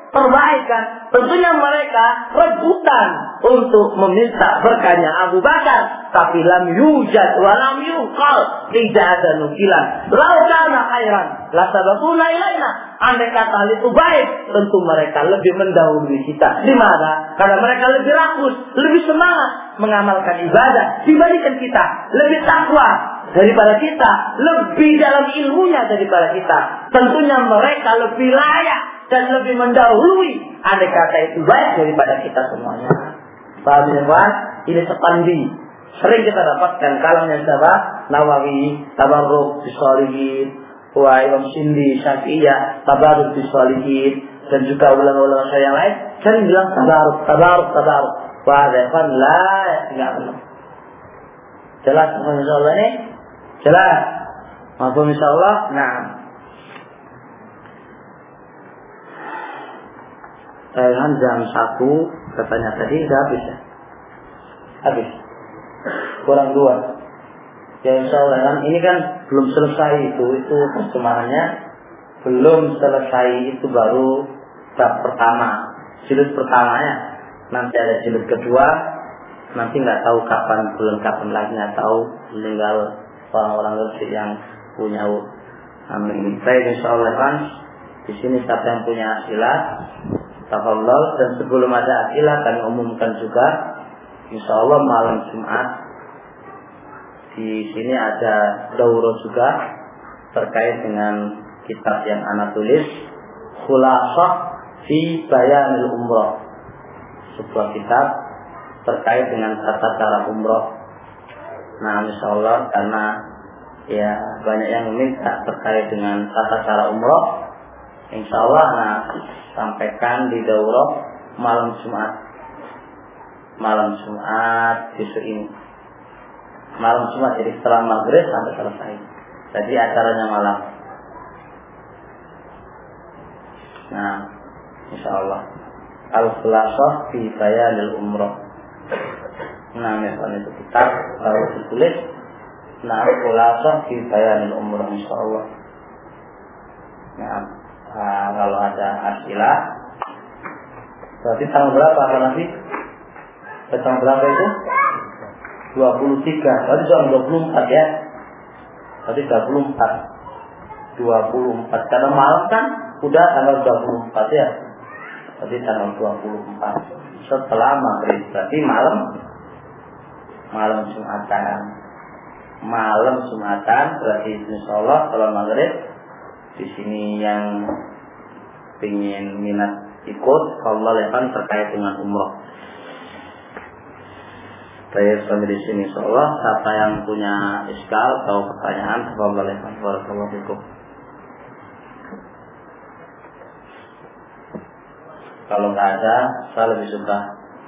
terbaik kan? Tentunya mereka rebutan untuk meminta berkahnya Abu Bakar, tapi lam yujad wa lam yuqal, tidak ada nukilan. Lau kana khairan la sabaquna ilaina. Andai kata hal itu baik, tentu mereka lebih mendahului kita. Di mana? Karena mereka lebih rakus, lebih semangat mengamalkan ibadah dibandingkan kita, lebih takwa daripada kita, lebih dalam ilmunya daripada kita. Tentunya mereka lebih layak dan lebih mendahului andai kata itu baik daripada kita semuanya. Paham ya Pak? Ini sepandi. Sering kita dapatkan kalamnya siapa? Nawawi, Tabarruk Bisolihin, Wa Imam Sindi, Syafi'iyah, Tabarruk Bisolihin, dan juga ulama-ulama saya yang lain sering bilang tabarruk, tabarruk, tabarruk. Wah, depan lah, enggak benar. Jelas, insyaallah ini? Jelas. Maafum insyaallah. Nah. Saya jam satu katanya tadi sudah habis ya? Habis. Kurang dua. Ya insyaallah kan ini kan belum selesai itu itu terjemahannya belum selesai, itu baru bab pertama, jilid pertamanya. Nanti ada jilid kedua, nanti nggak tahu kapan, bulan kapan lagi nggak tahu, tinggal orang-orang resik yang punya amin. Baik insyaallah kan di sini siapa yang punya asilah tafadhol, dan sebelum ada asilah kami umumkan juga insyaallah malam Jumat di sini ada daurah juga terkait dengan kitab yang anak tulis, Khulasah fi Bayanil Umrah, sebuah kitab terkait dengan tata cara umroh. Nah, insyaallah karena ya banyak yang meminta terkait dengan tata cara umroh, insyaallah nah sampaikan di daurah malam Jumat, malam Jumat besok ini, malam Jumat, jadi setelah maghrib sampai selesai. Jadi acaranya malam. Nah, insyaallah Al-Khulasah fi Bayanil Umrah. Nah, misalnya itu kitab baru ditulis. Nah, Al-Khulasah fi Bayanil Umrah insyaallah. Nah, nah, kalau ada asilah berarti tanggal berapa kan nanti? Tanggal berapa itu? dua puluh tiga. Berarti tanggal dua puluh empat ya. Berarti dua puluh empat. dua puluh empat karena malam kan udah tanggal dua puluh empat ya. Berarti tanggal dua puluh empat setelah maghrib. Berarti malam malam Jumatan. Malam Jumatan berarti insyaallah setelah maghrib. Di sini yang ingin minat ikut kalau lekan terkait dengan umroh. Saya sampai di sini insyaallah. Siapa yang punya iskal atau pertanyaan, tafadhol lekan. Barakallahu fikum. Kalau nggak ada, saya lebih suka.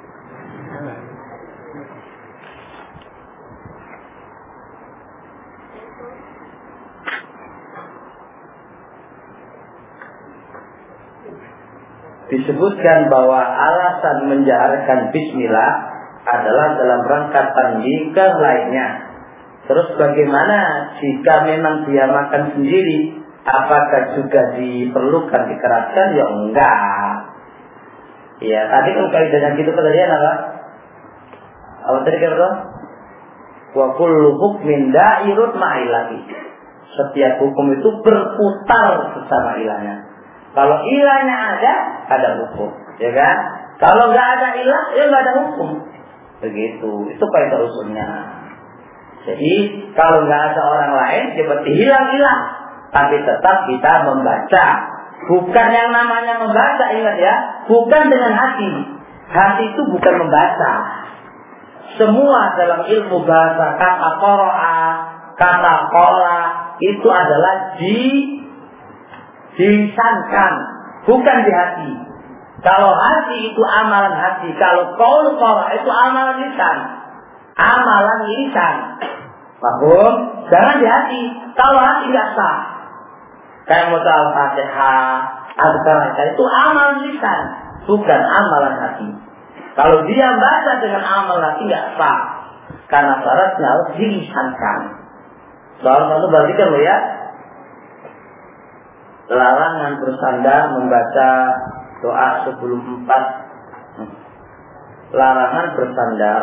Disebutkan bahwa alasan menjaharkan bismillah adalah dalam rangka tandingkah lainnya. Terus bagaimana jika memang dia makan sendiri? Apakah juga diperlukan dikeraskan? Ya enggak. Ya, tadi kan kaidahnya gitu kejadian apa? Apa tadi kata? Wa kullu hukmin da'irut ma'ilati. Setiap hukum itu berputar bersama ilahnya. Kalau ilahnya ada, ada hukum, ya kan? Kalau nggak ada ilah, ya nggak ada hukum. Begitu, itu kaidah usulnya. Jadi kalau nggak ada orang lain, seperti hilang ilah, tapi tetap kita membaca. Bukan yang namanya membaca, ingat ya, bukan dengan hati. Hati itu bukan membaca. Semua dalam ilmu bahasa kata qara'a, kata qala itu adalah di dilisankan, bukan di hati. Kalau hati itu amalan hati, kalau qaul qara itu amalan lisan. Amalan lisan. Paham? Jangan di hati. Kalau hati enggak sah. Kayak modal Al-Fatihah, Al-Qur'an itu amalan lisan, bukan amalan hati. Kalau dia baca dengan amal hati enggak sah. Karena syaratnya harus dilisankan. Soal satu perhatikan lo ya. Larangan bersandar membaca Doa sebelum empat. Larangan bersandar.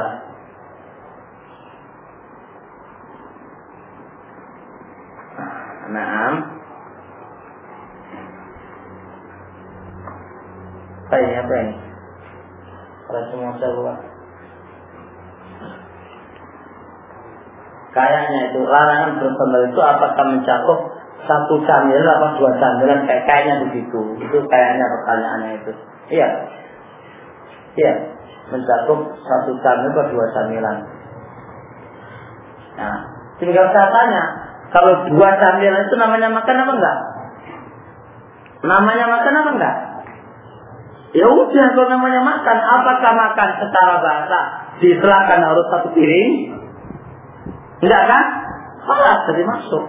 Naam. Apa ini? Apa ini? Kalau semua saya buat. Kayaknya itu larangan bersandar itu apakah mencakup satu camilan atau dua camilan? Kayak kayaknya begitu. Itu kayaknya pertanyaannya itu. Iya. Iya. Mencakup satu camilan atau dua camilan. Nah, tinggal saya tanya, kalau dua camilan itu namanya makan apa enggak? Namanya makan apa enggak? Ya udah, kalau namanya makan, apakah makan secara bahasa diistilahkan harus satu piring? Enggak kan? Malah jadi masuk.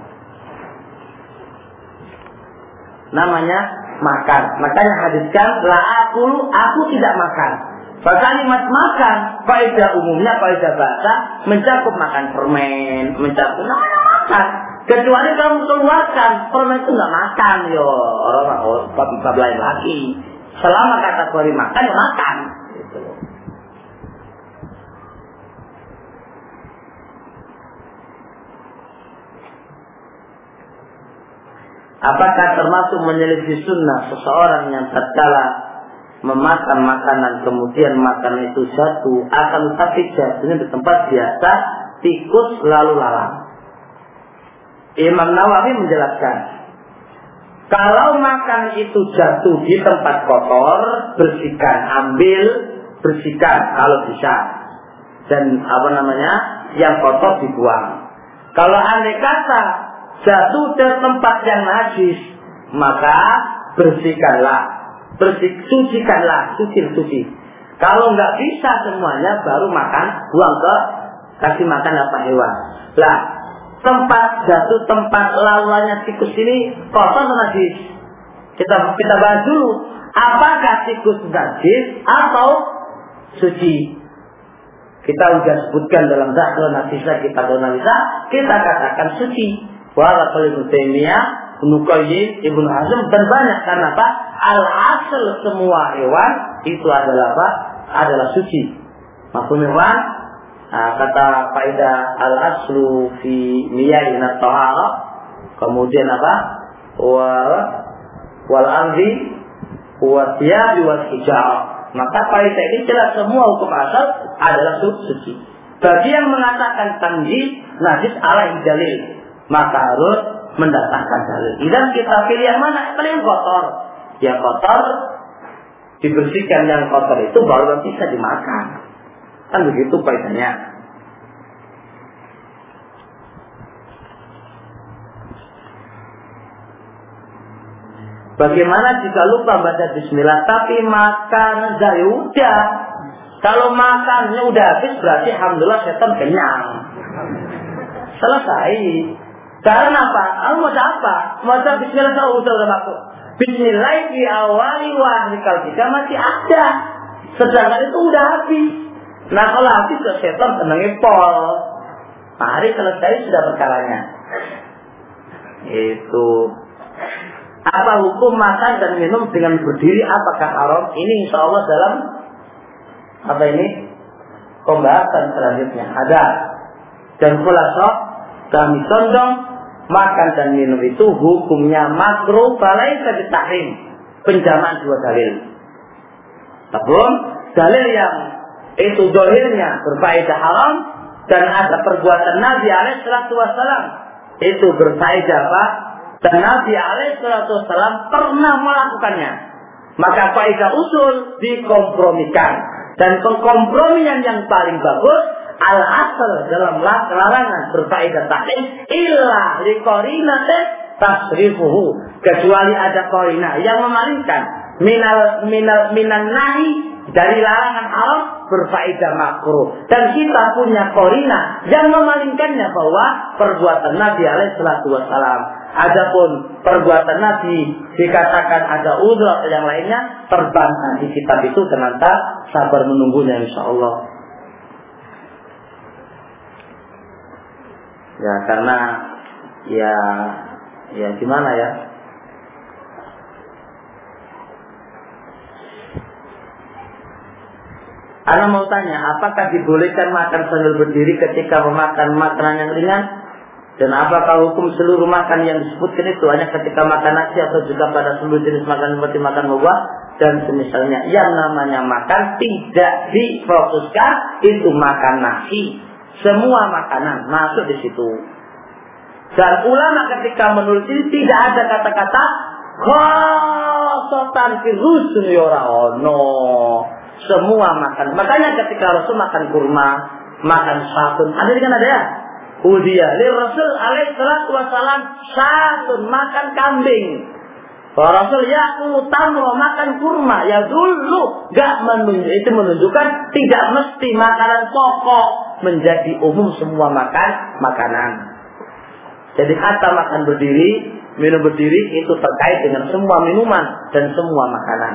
Namanya makan. Makanya hadiskan la akulu, aku tidak makan. Kalimat makan, kaidah umumnya, kaidah bahasa mencakup makan permen, mencakup namanya makan. Kecuali kamu keluarkan permen itu nggak makan, yo orang bab lain lagi. Selama kategori makan, ya makan. Gitu. Apakah termasuk menyelisih sunnah seseorang yang tatkala memakan makanan kemudian makanan itu jatuh, akan tetapi jatuhnya di tempat biasa, tikus lalu lalang? Imam Nawawi menjelaskan, kalau makan itu jatuh di tempat kotor, bersihkan, ambil, bersihkan kalau bisa, dan apa namanya, yang kotor dibuang. Kalau andai kata jatuh di tempat yang najis, maka bersihkanlah, bersih, sucikanlah, suci suci. Kalau nggak bisa semuanya, baru makan, buang ke kasih makan apa hewan. Lah, tempat jatuh, tempat laluannya tikus ini kotor atau najis? Kita kita bahas dulu. Apakah tikus najis atau suci? Kita sudah sebutkan dalam Zahrul Nafisa, kita Nafisa, kita katakan suci. Wala Ibnu Taimiyah, Ibnu Qayyim, Ibnu Hazm, dan banyak. Karena apa? Al-asal semua hewan itu adalah apa? Adalah suci. Maksud hewan, nah, kata kaidah al-aslu fi miyahina tahara, kemudian apa? Wal wal ardi wa thiyabi wal hijarah. Maka kaidah ini jelas semua hukum asal adalah suci. Bagi yang mengatakan tanjis, najis alaihi dalil, maka harus mendatangkan dalil. Dan kita pilih yang mana? Pilih yang kotor. Yang kotor dibersihkan, yang kotor itu baru bisa dimakan. Kan begitu kaidahnya. Bagaimana jika lupa baca bismillah tapi makan aja? Ya udah. Kalau makannya udah habis berarti alhamdulillah setan kenyang. Selesai. Karena apa? Aku mau apa? Baca bismillah kalau udah udah masuk. Bismillah di awali wahikal kita masih ada. Sedangkan itu udah habis. Nah kalau habis ke setan tenangnya pol. Mari selesai sudah perkaranya. Itu. Apa hukum makan dan minum dengan berdiri? Apakah haram? Ini insya Allah dalam apa ini pembahasan selanjutnya ada. Dan khulasah kami condong makan dan minum itu hukumnya makruh, falaisa bitahrim. Penjamaan dua dalil. Ataupun dalil yang itu zahirnya berfaedah haram dan ada perbuatan Nabi alaihi salatu wasallam itu berfaedah apa? Dan Nabi alaihi salatu wasallam pernah melakukannya. Maka kaidah usul dikompromikan. Dan pengkompromian yang paling bagus al-asal dalam larangan berfaedah tahrim illa liqarinatin tasrifuhu, kecuali ada qarina yang memalingkan minal minal minan nahi dari larangan haram berfaedah makruh, dan kita punya qarina yang memalingkannya bahwa perbuatan Nabi alaihi salatu wasallam. Adapun perbuatan Nabi dikatakan ada uzur atau yang lainnya terbantah di kitab itu, ternyata sabar menunggunya insyaallah. Ya karena ya ya gimana ya? Ana mau tanya, apakah dibolehkan makan sambil berdiri ketika memakan makanan yang ringan? Dan apakah hukum seluruh makan yang disebutkan itu hanya ketika makan nasi atau juga pada seluruh jenis makan seperti makan buah dan semisalnya? Yang namanya makan tidak difokuskan itu makan nasi. Semua makanan masuk di situ. Dan ulama ketika menulis ini tidak ada kata-kata khosotan firusun yora ono. Semua makan. Makanya ketika Rasul makan kurma, makan satun, ada kan ada ya? Udia li Rasul alaihi salatu wasalam satun, makan kambing. Kalau Rasul yakulu tamro, makan kurma, ya dulu gak menunjuk, itu menunjukkan tidak mesti makanan pokok menjadi umum semua makan makanan. Jadi kata makan berdiri, minum berdiri itu terkait dengan semua minuman dan semua makanan.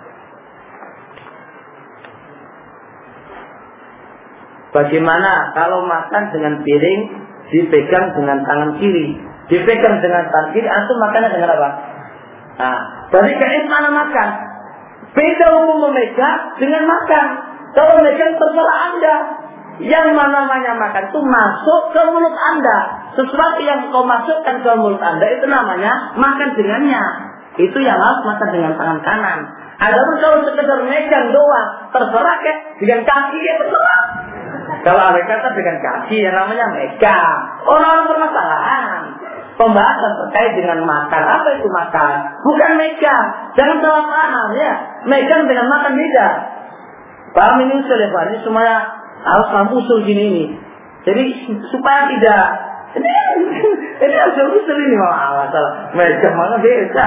Bagaimana kalau makan dengan piring dipegang dengan tangan kiri, dipegang dengan tangan kiri, antum makannya dengan apa? Nah, berarti kayak mana makan? Beda umum memegang dengan makan. Kalau memegang terserah Anda. Yang mana namanya makan itu masuk ke mulut Anda. Sesuatu yang kau masukkan ke mulut Anda itu namanya makan dengannya. Itu yang harus makan dengan tangan kanan. Adapun kalau sekedar megang doang, terserah kayak dengan kaki ya terserah. Kalau ada kata dengan kaki yang namanya megang. Orang-orang permasalahan. Pembahasan terkait dengan makan. Apa itu makan? Bukan megang. Jangan salah paham ya. Megang dengan makan beda. Paham ini usul ya Pak? Ini semuanya harus mampu usul gini ini. Jadi supaya tidak. Ini, ini usul usul ini malah salah. Megang mana beda.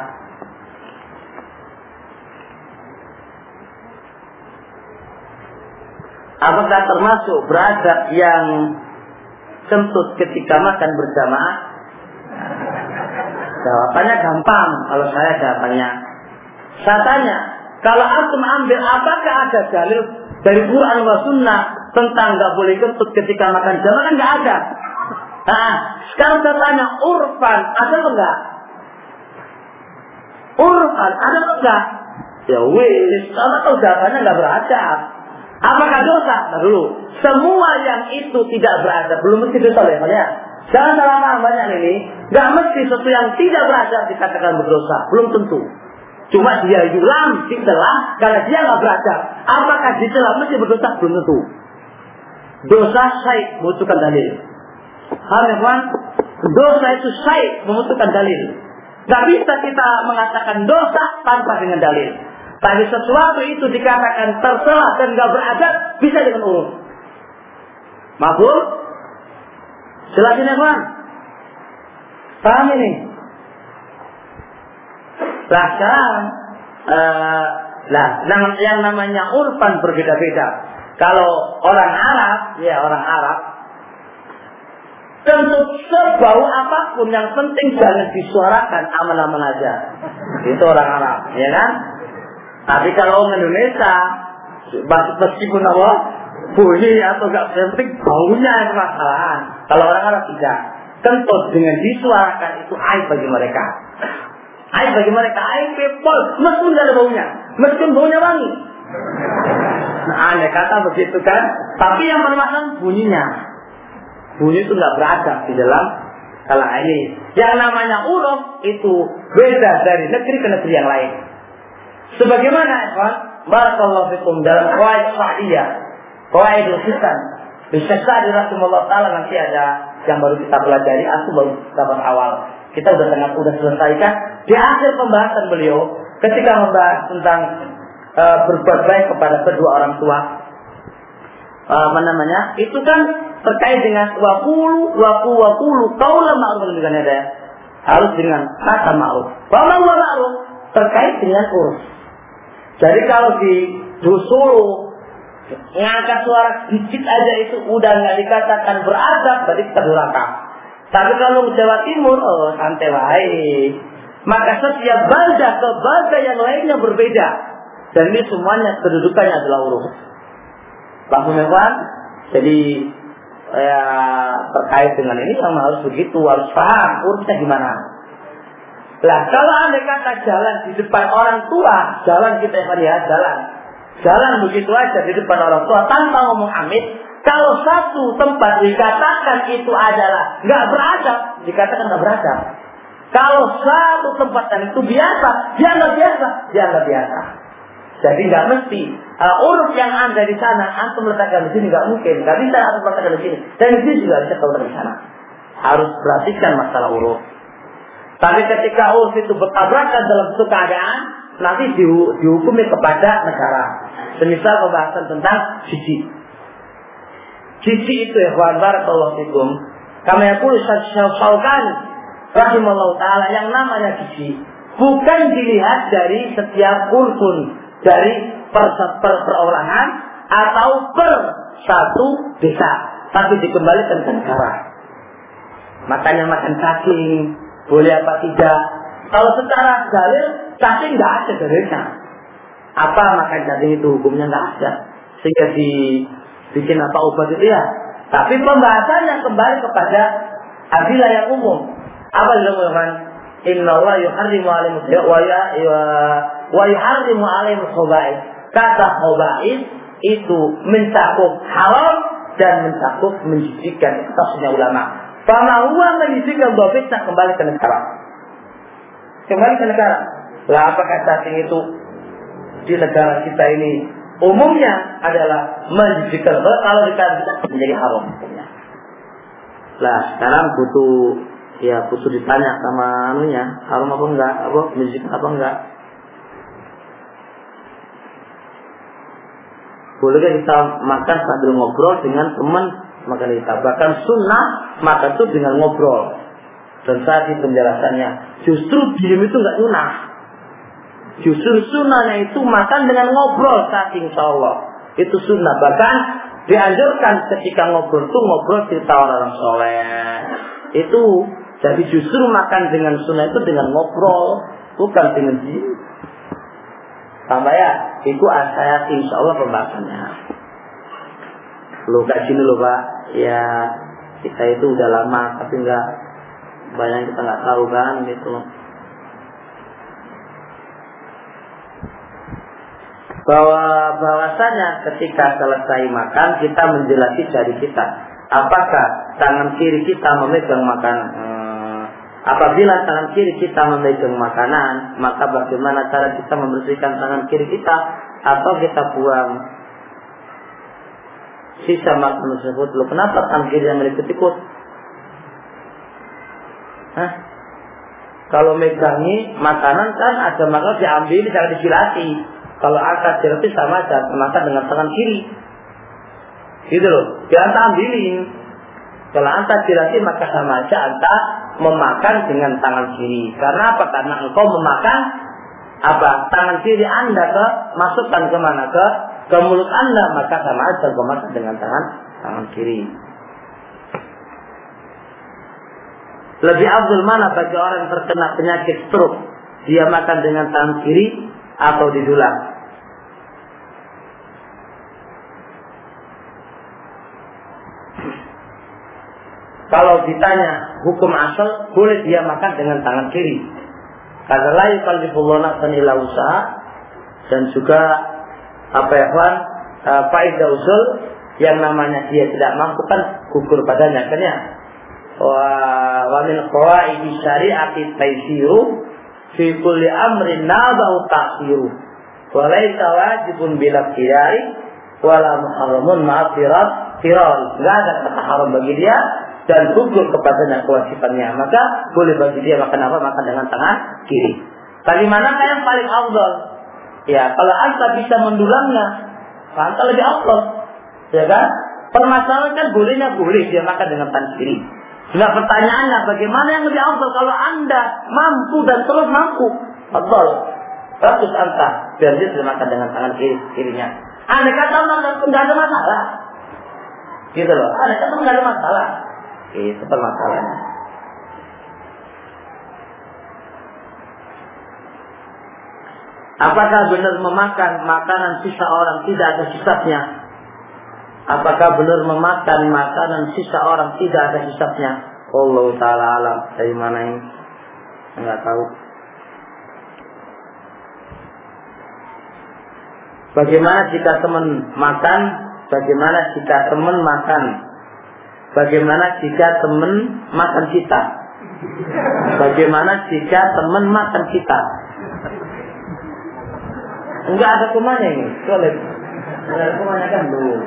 Apakah termasuk beradab yang kentut ketika makan berjamaah? Jawabannya gampang. Kalau saya jawabannya, saya tanya, kalau antum ambil, apakah ada dalil dari Quran wa Sunnah tentang nggak boleh kentut ketika makan jamaah? Kan nggak ada. Nah, sekarang saya tanya, urfan ada apa enggak? Urfan ada apa enggak? Ya wis, kalau tahu jawabannya nggak beradab. Apakah dosa? Nah dulu, semua yang itu tidak beradab belum mesti dosa ya, ya. Jangan salah paham banyak ini. Gak mesti sesuatu yang tidak beradab dikatakan berdosa, belum tentu. Cuma dia yulam dicela karena dia nggak beradab. Apakah dicela mesti berdosa? Belum tentu. Dosa syait membutuhkan dalil. Paham ya kawan? Dosa itu syait membutuhkan dalil. Gak bisa kita mengatakan dosa tanpa dengan dalil. Tapi sesuatu itu dikatakan tercela dan gak beradab bisa dengan uruf. Mafhum? Jelasin ya kawan? Paham ini? Lah sekarang uh, lah yang namanya urfan berbeda-beda. Kalau orang Arab, ya orang Arab, tentu sebau apapun yang penting jangan disuarakan, aman-aman aja. Itu orang Arab, ya kan? Tapi kalau orang Indonesia, meskipun apa bunyi atau gak penting, baunya yang permasalahan. Kalau orang Arab tidak, kentut dengan disuarakan itu aib bagi mereka. Aib bagi mereka, aib people, meskipun gak ada baunya, meskipun baunya wangi. Nah, aneh kata begitu kan? Tapi yang bermasalah bunyinya. Bunyi itu gak beradab di dalam kalangan ini. Yang namanya uruf itu beda dari negeri ke negeri yang lain. Sebagaimana ikhwan, barakallahu fikum dalam qawaid syariah, qawaidul hisan. Bisa saja Rasulullah taala nanti ada yang baru kita pelajari, aku baru dapat awal. Kita sudah sangat sudah selesaikan di akhir pembahasan beliau ketika membahas tentang uh, berbuat baik kepada kedua orang tua. Uh, apa namanya? Itu kan terkait dengan waqulu waqu waqulu qaulan ma'ruf dengan ada. Harus dengan kata ma'ruf. Wa ma huwa ma'ruf terkait dengan urus. Jadi kalau di Solo ngangkat suara sedikit aja itu udah nggak dikatakan beradab, berarti kita durhaka. Tapi kalau Jawa Timur, oh santai wae. Maka setiap balda ke balda yang lainnya berbeda. Dan ini semuanya kedudukannya adalah urus. Paham ya Pak? Jadi ya, terkait dengan ini yang harus begitu, harus paham urusnya gimana. Lah kalau anda kata jalan di depan orang tua, jalan kita yang lihat jalan. jalan begitu aja di depan orang tua tanpa ngomong amit. Kalau satu tempat dikatakan itu adalah nggak beradab, dikatakan nggak beradab. Kalau satu tempat dan itu biasa, dia nggak biasa, dia nggak biasa. Jadi nggak mesti uh, urut yang ada di sana, antum letakkan di sini nggak mungkin. Nggak bisa antum letakkan di sini. Dan di sini juga bisa kau letakkan di sana. Harus perhatikan masalah urut. Tapi ketika urut itu bertabrakan dalam satu keadaan, nanti dihukumi kepada negara. Semisal pembahasan tentang siji. Siji itu ya kawan barakallahu fikum. Kama yaqulu Syaukani rahimallahu taala, yang namanya siji bukan dilihat dari setiap urun, dari per, per perorangan atau per satu desa, tapi dikembalikan ke negara. Makanya makan cacing boleh apa tidak? Kalau secara dalil cacing nggak ada dalilnya. Apa makan cacing itu hukumnya nggak ada, sehingga dibikin apa obat itu ya. Tapi pembahasannya kembali kepada adilah yang umum. Apa yang dilakukan? Inna Allah yuharrimu alaihi wa yuharrimu alaihi khaba'ith. Kata khaba'ith itu mencakup haram dan mencakup menjijikkan. Tafsirnya ulama. Fama huwa menjijikkan dhabitnya kembali ke negara. Kembali ke negara. Lah apakah cacing itu di negara kita ini umumnya adalah menjijikkan? Kalau dikatakan menjadi haram. Lah sekarang butuh ya butuh ditanya sama anunya, haram apa enggak, apa menjijikkan apa enggak. Bolehkah kita makan sambil ngobrol dengan teman makan kita? Bahkan sunnah makan itu dengan ngobrol. Dan saat itu penjelasannya, justru diam itu enggak sunnah. Justru sunnahnya itu makan dengan ngobrol saat insya Allah. Itu sunnah. Bahkan dianjurkan ketika ngobrol itu ngobrol cerita orang soleh. Itu jadi justru makan dengan sunnah itu dengan ngobrol, bukan dengan diam. Tambah ya, itu saya insya Allah pembahasannya. Lo kayak gini loh Pak, ya kita itu udah lama tapi nggak banyak kita nggak tahu kan gitu. Bahwa bahwasanya ketika selesai makan kita menjelati jari kita. Apakah tangan kiri kita memegang makanan? Hmm, apabila tangan kiri kita memegang makanan, maka bagaimana cara kita membersihkan tangan kiri kita atau kita buang sisa makanan tersebut? Loh, kenapa tangan kiri yang ikut-ikut? Hah? Kalau megangi makanan kan ada makanan diambil, jangan dijilati. Kalau angkat jerati sama aja makan dengan tangan kiri, gitu loh. Jangan ambilin. Kalau anta jerati maka sama aja anta memakan dengan tangan kiri. Karena apa? Karena engkau memakan apa? Tangan kiri anda ke masukkan ke mana ke ke mulut anda, maka sama aja engkau makan dengan tangan tangan kiri. Lebih afdal mana bagi orang yang terkena penyakit stroke? Dia makan dengan tangan kiri atau didulang? Kalau ditanya hukum asal, boleh dia makan dengan tangan kiri. Karena la yukallifullahu nafsan illa wus'aha, dan juga apa ya kawan, faedah usul yang namanya dia tidak mampu kan gugur badannya kan ya. Wa min qawaidi syari'ati taysiru fi kulli amrin nabahu ta'khiru wa laysa wajibun bila khiyari wala muharramun ma'firat firar. Enggak ada kata haram bagi dia dan gugur kepadanya kewajibannya, maka boleh bagi dia makan apa? Makan dengan tangan kiri. Bagaimana yang paling afdal? Ya, kalau anta bisa mendulangnya, anta lebih afdal. Ya kan? Permasalahan kan bolehnya boleh dia makan dengan tangan kiri. Nah pertanyaannya bagaimana yang lebih afdal? Kalau anda mampu dan terus mampu, afdal. Bagus anta, biar dia bisa makan dengan tangan kiri kirinya. Anda kata nggak ada masalah, gitu loh. Anda kata nggak ada masalah. Itu permasalahannya. Apakah benar memakan makanan sisa orang tidak ada hisabnya? Apakah benar memakan makanan sisa orang tidak ada hisabnya? Allah Ta'ala alam. Dari mana ini? Enggak tahu. Bagaimana jika teman makan? Bagaimana jika teman makan? Bagaimana jika teman makan kita? Bagaimana jika teman makan kita? Enggak ada komanya ini. Soalnya enggak ada komanya kan belum.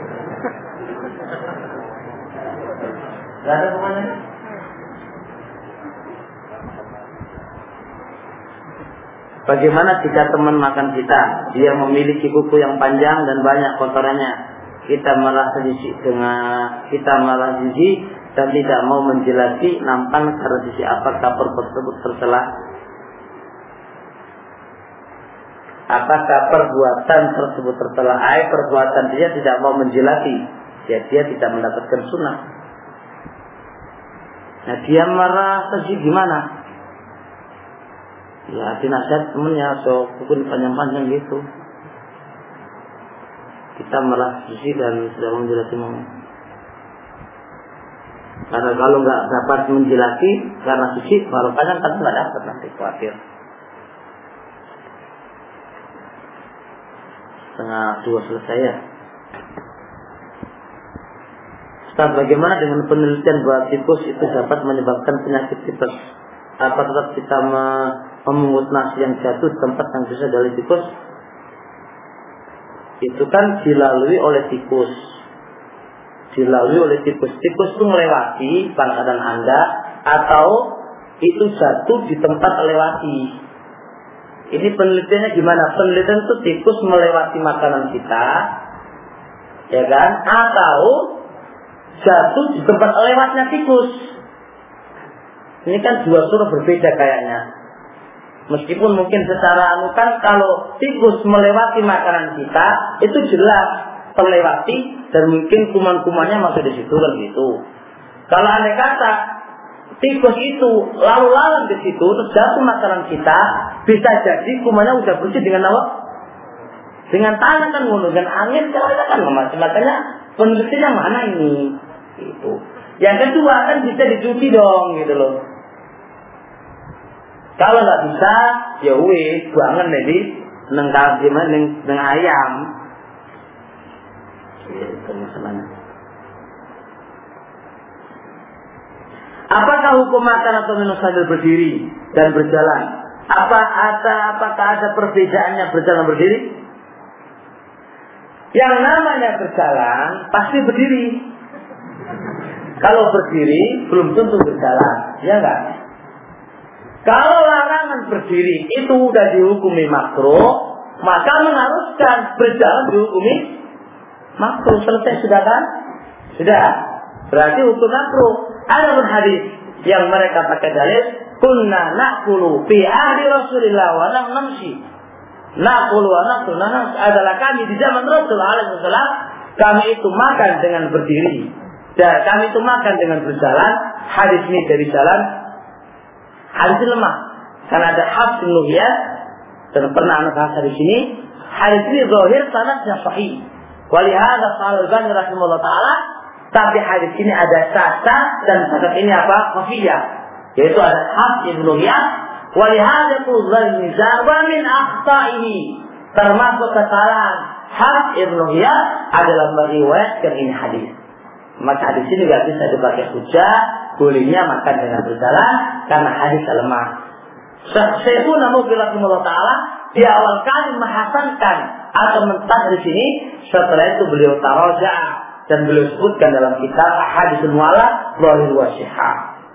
Enggak ada komanya. Bagaimana jika teman makan kita? Dia memiliki kuku yang panjang dan banyak kotorannya. Kita malah jijik dengan kita malah jijik dan tidak mau menjelasi nampan karena sisi apakah tersebut tercela? Apakah perbuatan tersebut tercela? Ai perbuatan dia tidak mau menjelasi, ya dia tidak mendapatkan sunnah. Nah dia marah terus gimana? Ya dinasihat temennya so kuku panjang-panjang gitu. Kita malah suci dan sudah menjelasi mau. Karena kalau nggak dapat menjelasi karena suci, barokahnya kan nggak dapat nanti khawatir. Setengah dua selesai ya. Ustaz, bagaimana dengan penelitian bahwa tikus itu dapat menyebabkan penyakit tipes? Apa tetap kita memungut nasi yang jatuh di tempat yang bisa dari tikus? Itu kan dilalui oleh tikus. Dilalui oleh tikus. Tikus itu melewati pangkalan Anda atau itu jatuh di tempat melewati. Ini penelitiannya gimana? Penelitian itu tikus melewati makanan kita, ya kan? Atau jatuh di tempat lewatnya tikus. Ini kan dua surah berbeda kayaknya. Meskipun mungkin secara anu kan kalau tikus melewati makanan kita itu jelas terlewati dan mungkin kuman-kumannya masih di situ kan gitu. Kalau andai kata tikus itu lalu-lalang di situ terus jatuh makanan kita, bisa jadi kumannya udah bersih dengan apa? Dengan tangan kan ngono, dengan angin kan macam. Makanya penelitiannya mana ini? Gitu. Yang kedua kan bisa dicuci dong gitu loh. Kalau nggak bisa, ya wis buangan jadi nengkal gimana neng neng ayam. Itu masalahnya. Apakah hukum makan atau minum sambil berdiri dan berjalan? Apa ada apakah ada perbedaannya berjalan berdiri? Yang namanya berjalan pasti berdiri. Kalau berdiri belum tentu berjalan, ya enggak? Kalau larangan berdiri itu sudah dihukumi makruh, maka mengharuskan berjalan dihukumi makruh. Selesai sudah kan? Sudah. Berarti hukum makruh. Ada hadis yang mereka pakai dalil, kunna naqulu fi ahli Rasulillah wa namshi. Naqulu wa naqulu adalah kami di zaman Rasulullah alaihi wasallam, kami itu makan dengan berdiri. Dan kami itu makan dengan berjalan. Hadis ini dari jalan. Hadis ini lemah karena ada Hafs bin Nuhiyah dan pernah anak bahasa di sini. Hadis ini zahir sanadnya sahih. Walihada Al-Albani rahimahullah taala, tapi hadis ini ada cacat dan cacat ini apa? Khafiyah. Yaitu ada Hafs bin Nuhiyah. Walihada tuzal mizan wa min akhta'ihi, termasuk kesalahan Hafs bin Nuhiyah adalah meriwayatkan ini hadis. Maka hadis ini tidak bisa dipakai hujah bolehnya makan dengan berjalan karena hadis lemah. Syekhuna Mughirah rahimahullah taala di awal kali menghasankan atau mentah di sini, setelah itu beliau taraja dan beliau sebutkan dalam kitab Ahaditsul Mu'alla Zahir wa Shihah.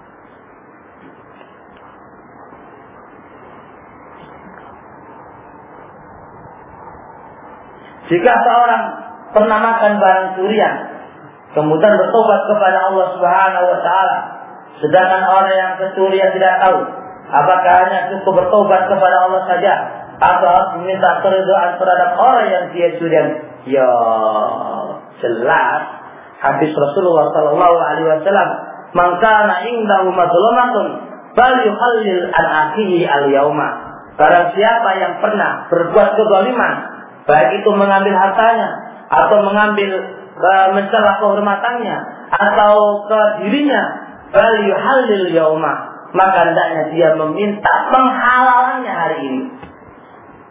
Jika seorang pernah makan barang curian kemudian bertobat kepada Allah Subhanahu wa taala, sedangkan orang yang pencurian tidak tahu, apakah hanya cukup bertobat kepada Allah saja atau harus meminta keridhaan terhadap orang yang dia curian? Ya jelas hadis Rasulullah sallallahu alaihi wasallam, "Man kana indahu mazlumatun falyuhallil an akhihi al-yauma." Barang siapa yang pernah berbuat kezaliman, baik itu mengambil hartanya atau mengambil mencela kehormatannya atau ke dirinya, falyuhallil yauma, maka hendaknya dia meminta penghalalannya hari ini.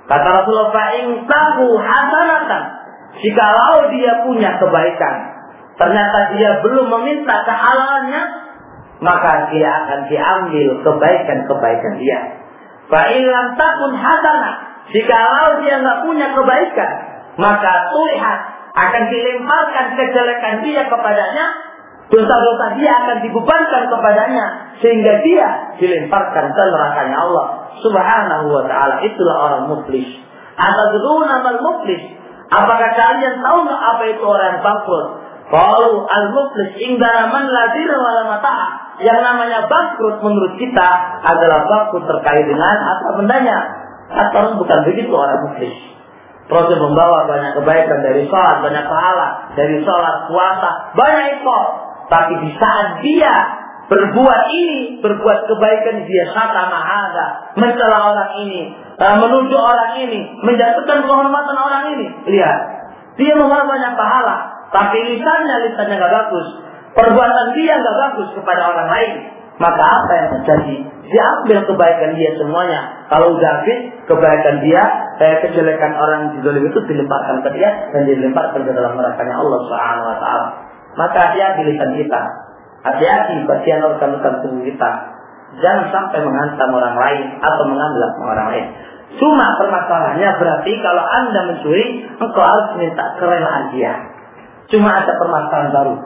Kata Rasulullah, fa'in tahu hasanatan, jikalau dia punya kebaikan, ternyata dia belum meminta kehalalannya, maka dia akan diambil kebaikan-kebaikan dia. Fa'in lam takun hasanah, jikalau dia nggak punya kebaikan, maka tulihat akan dilemparkan kejelekan dia kepadanya, dosa-dosa dia akan dibebankan kepadanya, sehingga dia dilemparkan ke nerakanya Allah Subhanahu wa ta'ala. Itulah orang muflis. Atadruna mal muflis? Apakah kalian tahu nggak apa itu orang yang bangkrut? Qalu al muflis indana man la dirham wala mata'. Yang namanya bangkrut menurut kita adalah bangkrut terkait dengan harta bendanya. Atau bukan begitu orang muflis. Proses membawa banyak kebaikan dari sholat, banyak pahala, dari sholat, puasa, banyak itu. Tapi di saat dia berbuat ini, berbuat kebaikan, dia kata mahada, mencela orang ini, menuduh orang ini, menjatuhkan kehormatan orang ini. Lihat, dia membawa banyak pahala, tapi lisannya lisannya nggak bagus, perbuatan dia nggak bagus kepada orang lain. Maka apa yang terjadi? Dia ambil kebaikan dia semuanya. Kalau udah habis kebaikan dia, eh, kejelekan orang di zalim itu dilemparkan ke dia dan dilemparkan ke dalam nerakanya Allah Subhanahu wa taala. Maka hati-hati lisan kita, hati-hati bagian organ-organ tubuh kita, jangan sampai menghantam orang lain atau mengambil orang lain. Cuma permasalahannya berarti kalau Anda mencuri, engkau harus minta kerelaan dia. Cuma ada permasalahan baru.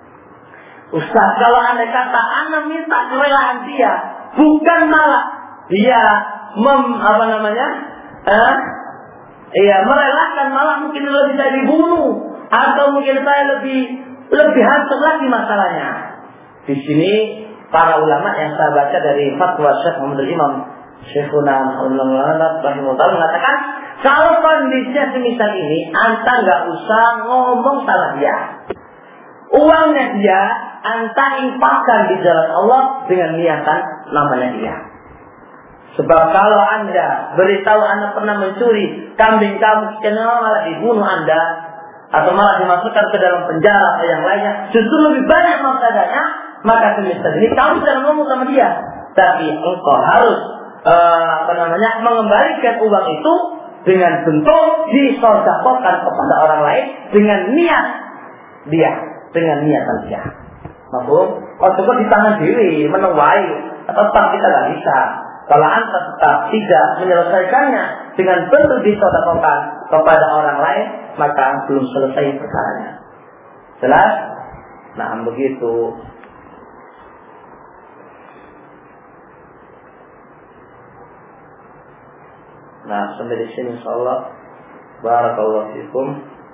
Ustaz, kalau Anda kata Anda minta kerelaan dia, bukan malah dia mem, apa namanya, eh, iya merelakan, malah mungkin lebih bisa dibunuh atau mungkin saya lebih lebih hancur lagi masalahnya. Di sini para ulama yang saya baca dari fatwa Syekh Muhammad Imam Syekhuna Muhammad rahimahullah mengatakan, kalau kondisinya semisal ini, anta nggak usah ngomong salah dia. Uangnya dia anta infakkan di jalan Allah dengan niatan namanya dia. Sebab kalau anda beritahu anda pernah mencuri kambing kamu, kenapa malah dibunuh anda, atau malah dimasukkan ke dalam penjara atau yang lainnya, justru lebih banyak mafsadahnya. Maka semisal ini kamu jangan ngomong sama dia, tapi engkau harus uh, apa namanya mengembalikan uang itu dengan bentuk disedekahkan kepada orang lain dengan niat dia, dengan niatan dia. Maksud, oh coba di tangan diri menuai, tetap kita nggak bisa. Kalau anda tetap tidak menyelesaikannya dengan bentuk disedekahkan kepada orang lain, maka belum selesai perkaranya. Jelas? Nah, begitu. Nah, sampai di sini insyaallah. Barakallahu fikum.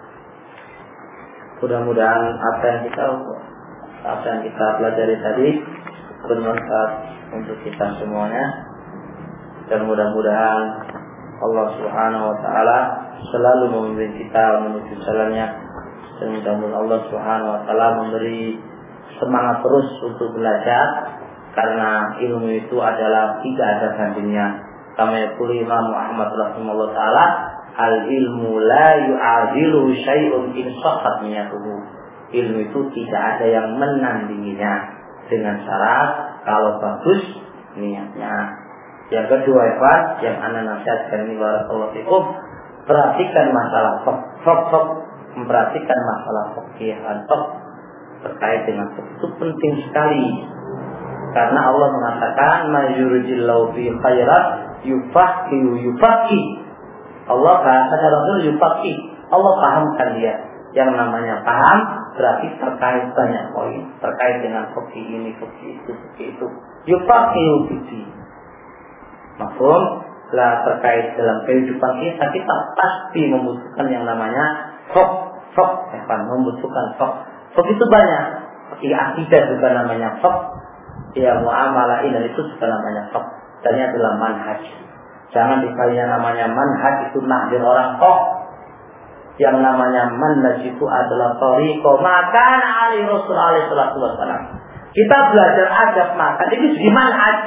Mudah-mudahan apa yang kita apa yang kita pelajari tadi bermanfaat untuk kita semuanya, dan mudah-mudahan Allah Subhanahu wa taala selalu membimbing kita menuju jalannya, dan mudah-mudahan Allah Subhanahu wa taala memberi semangat terus untuk belajar, karena ilmu itu adalah tidak ada bandingnya. Kama yaqulu Imam Ahmad rahimahullah taala, al ilmu la yu'adilu syai'un in sahhat niyatuhu. Ilmu itu tidak ada yang menandinginya dengan syarat kalau bagus niatnya. Yang kedua, Ikhwan, yang ana nasihatkan ini barakallahu fikum, perhatikan masalah fok-fok, memperhatikan masalah fikih fok terkait dengan fok itu penting sekali. Karena Allah mengatakan mayuridillahu fi khairat yufaqihu yufaqih. Allah kata Rasul yufaqih, Allah pahamkan dia. Yang namanya paham berarti terkait banyak poin, terkait dengan fikih ini, fikih itu, fikih itu. Yufaqihu fihi. Mafhum? Lah terkait dalam kehidupan kita, kita pasti membutuhkan yang namanya fok, fok, ya, membutuhkan fok. Fok itu banyak. Fikih akidah juga namanya fok. Ya, muamalah ini itu juga namanya fok. Dan ini adalah manhaj. Jangan dikalinya namanya manhaj itu nakdir orang kok. Yang namanya manhaj itu adalah thariqah makan ali Rasul alaihi salatu wasallam. Kita belajar adab makan itu di manhaj.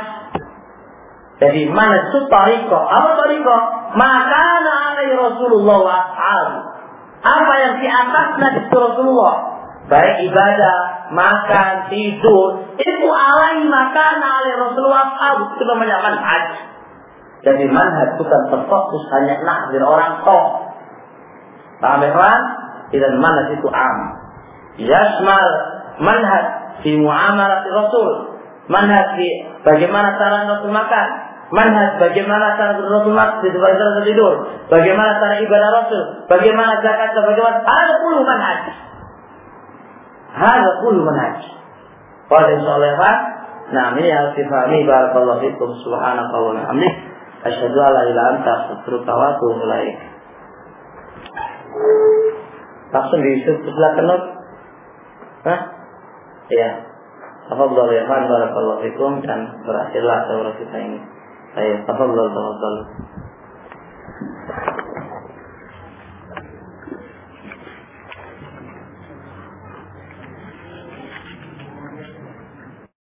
Jadi manhaj itu thariqah. Apa thariqah? Makan ali Rasulullah wa ashab. Apa yang di atasnya itu Rasulullah, baik ibadah, makan, tidur, itu alai makan ali Rasulullah wa ashab. Itu namanya manhaj. Jadi manhaj bukan terfokus hanya nakdir orang kok. Paham ya kan? Dan manhaj itu am. Yasmal manhaj di muamalah Rasul. Manhaj di bagaimana cara Rasul makan. Manhaj bagaimana cara Rasul makan, bagaimana Rasul tidur. Bagaimana cara ibadah Rasul. Bagaimana zakat, bagaimana. Ada puluh manhaj. Ada puluh manhaj. Pada insyaallah. Nah, ini harus difahami. Barakallahu fikum. Subhanakallah wa bihamdik. Asyhadu an la ilaha illa anta astaghfiruka wa atubu ilaik. Langsung diisut sebelah kenut. Hah? Iya. Tafadhal ya Khan, barakallahu fikum, dan berhasillah daurah kita ini. Baik, tafadhal tafadhal.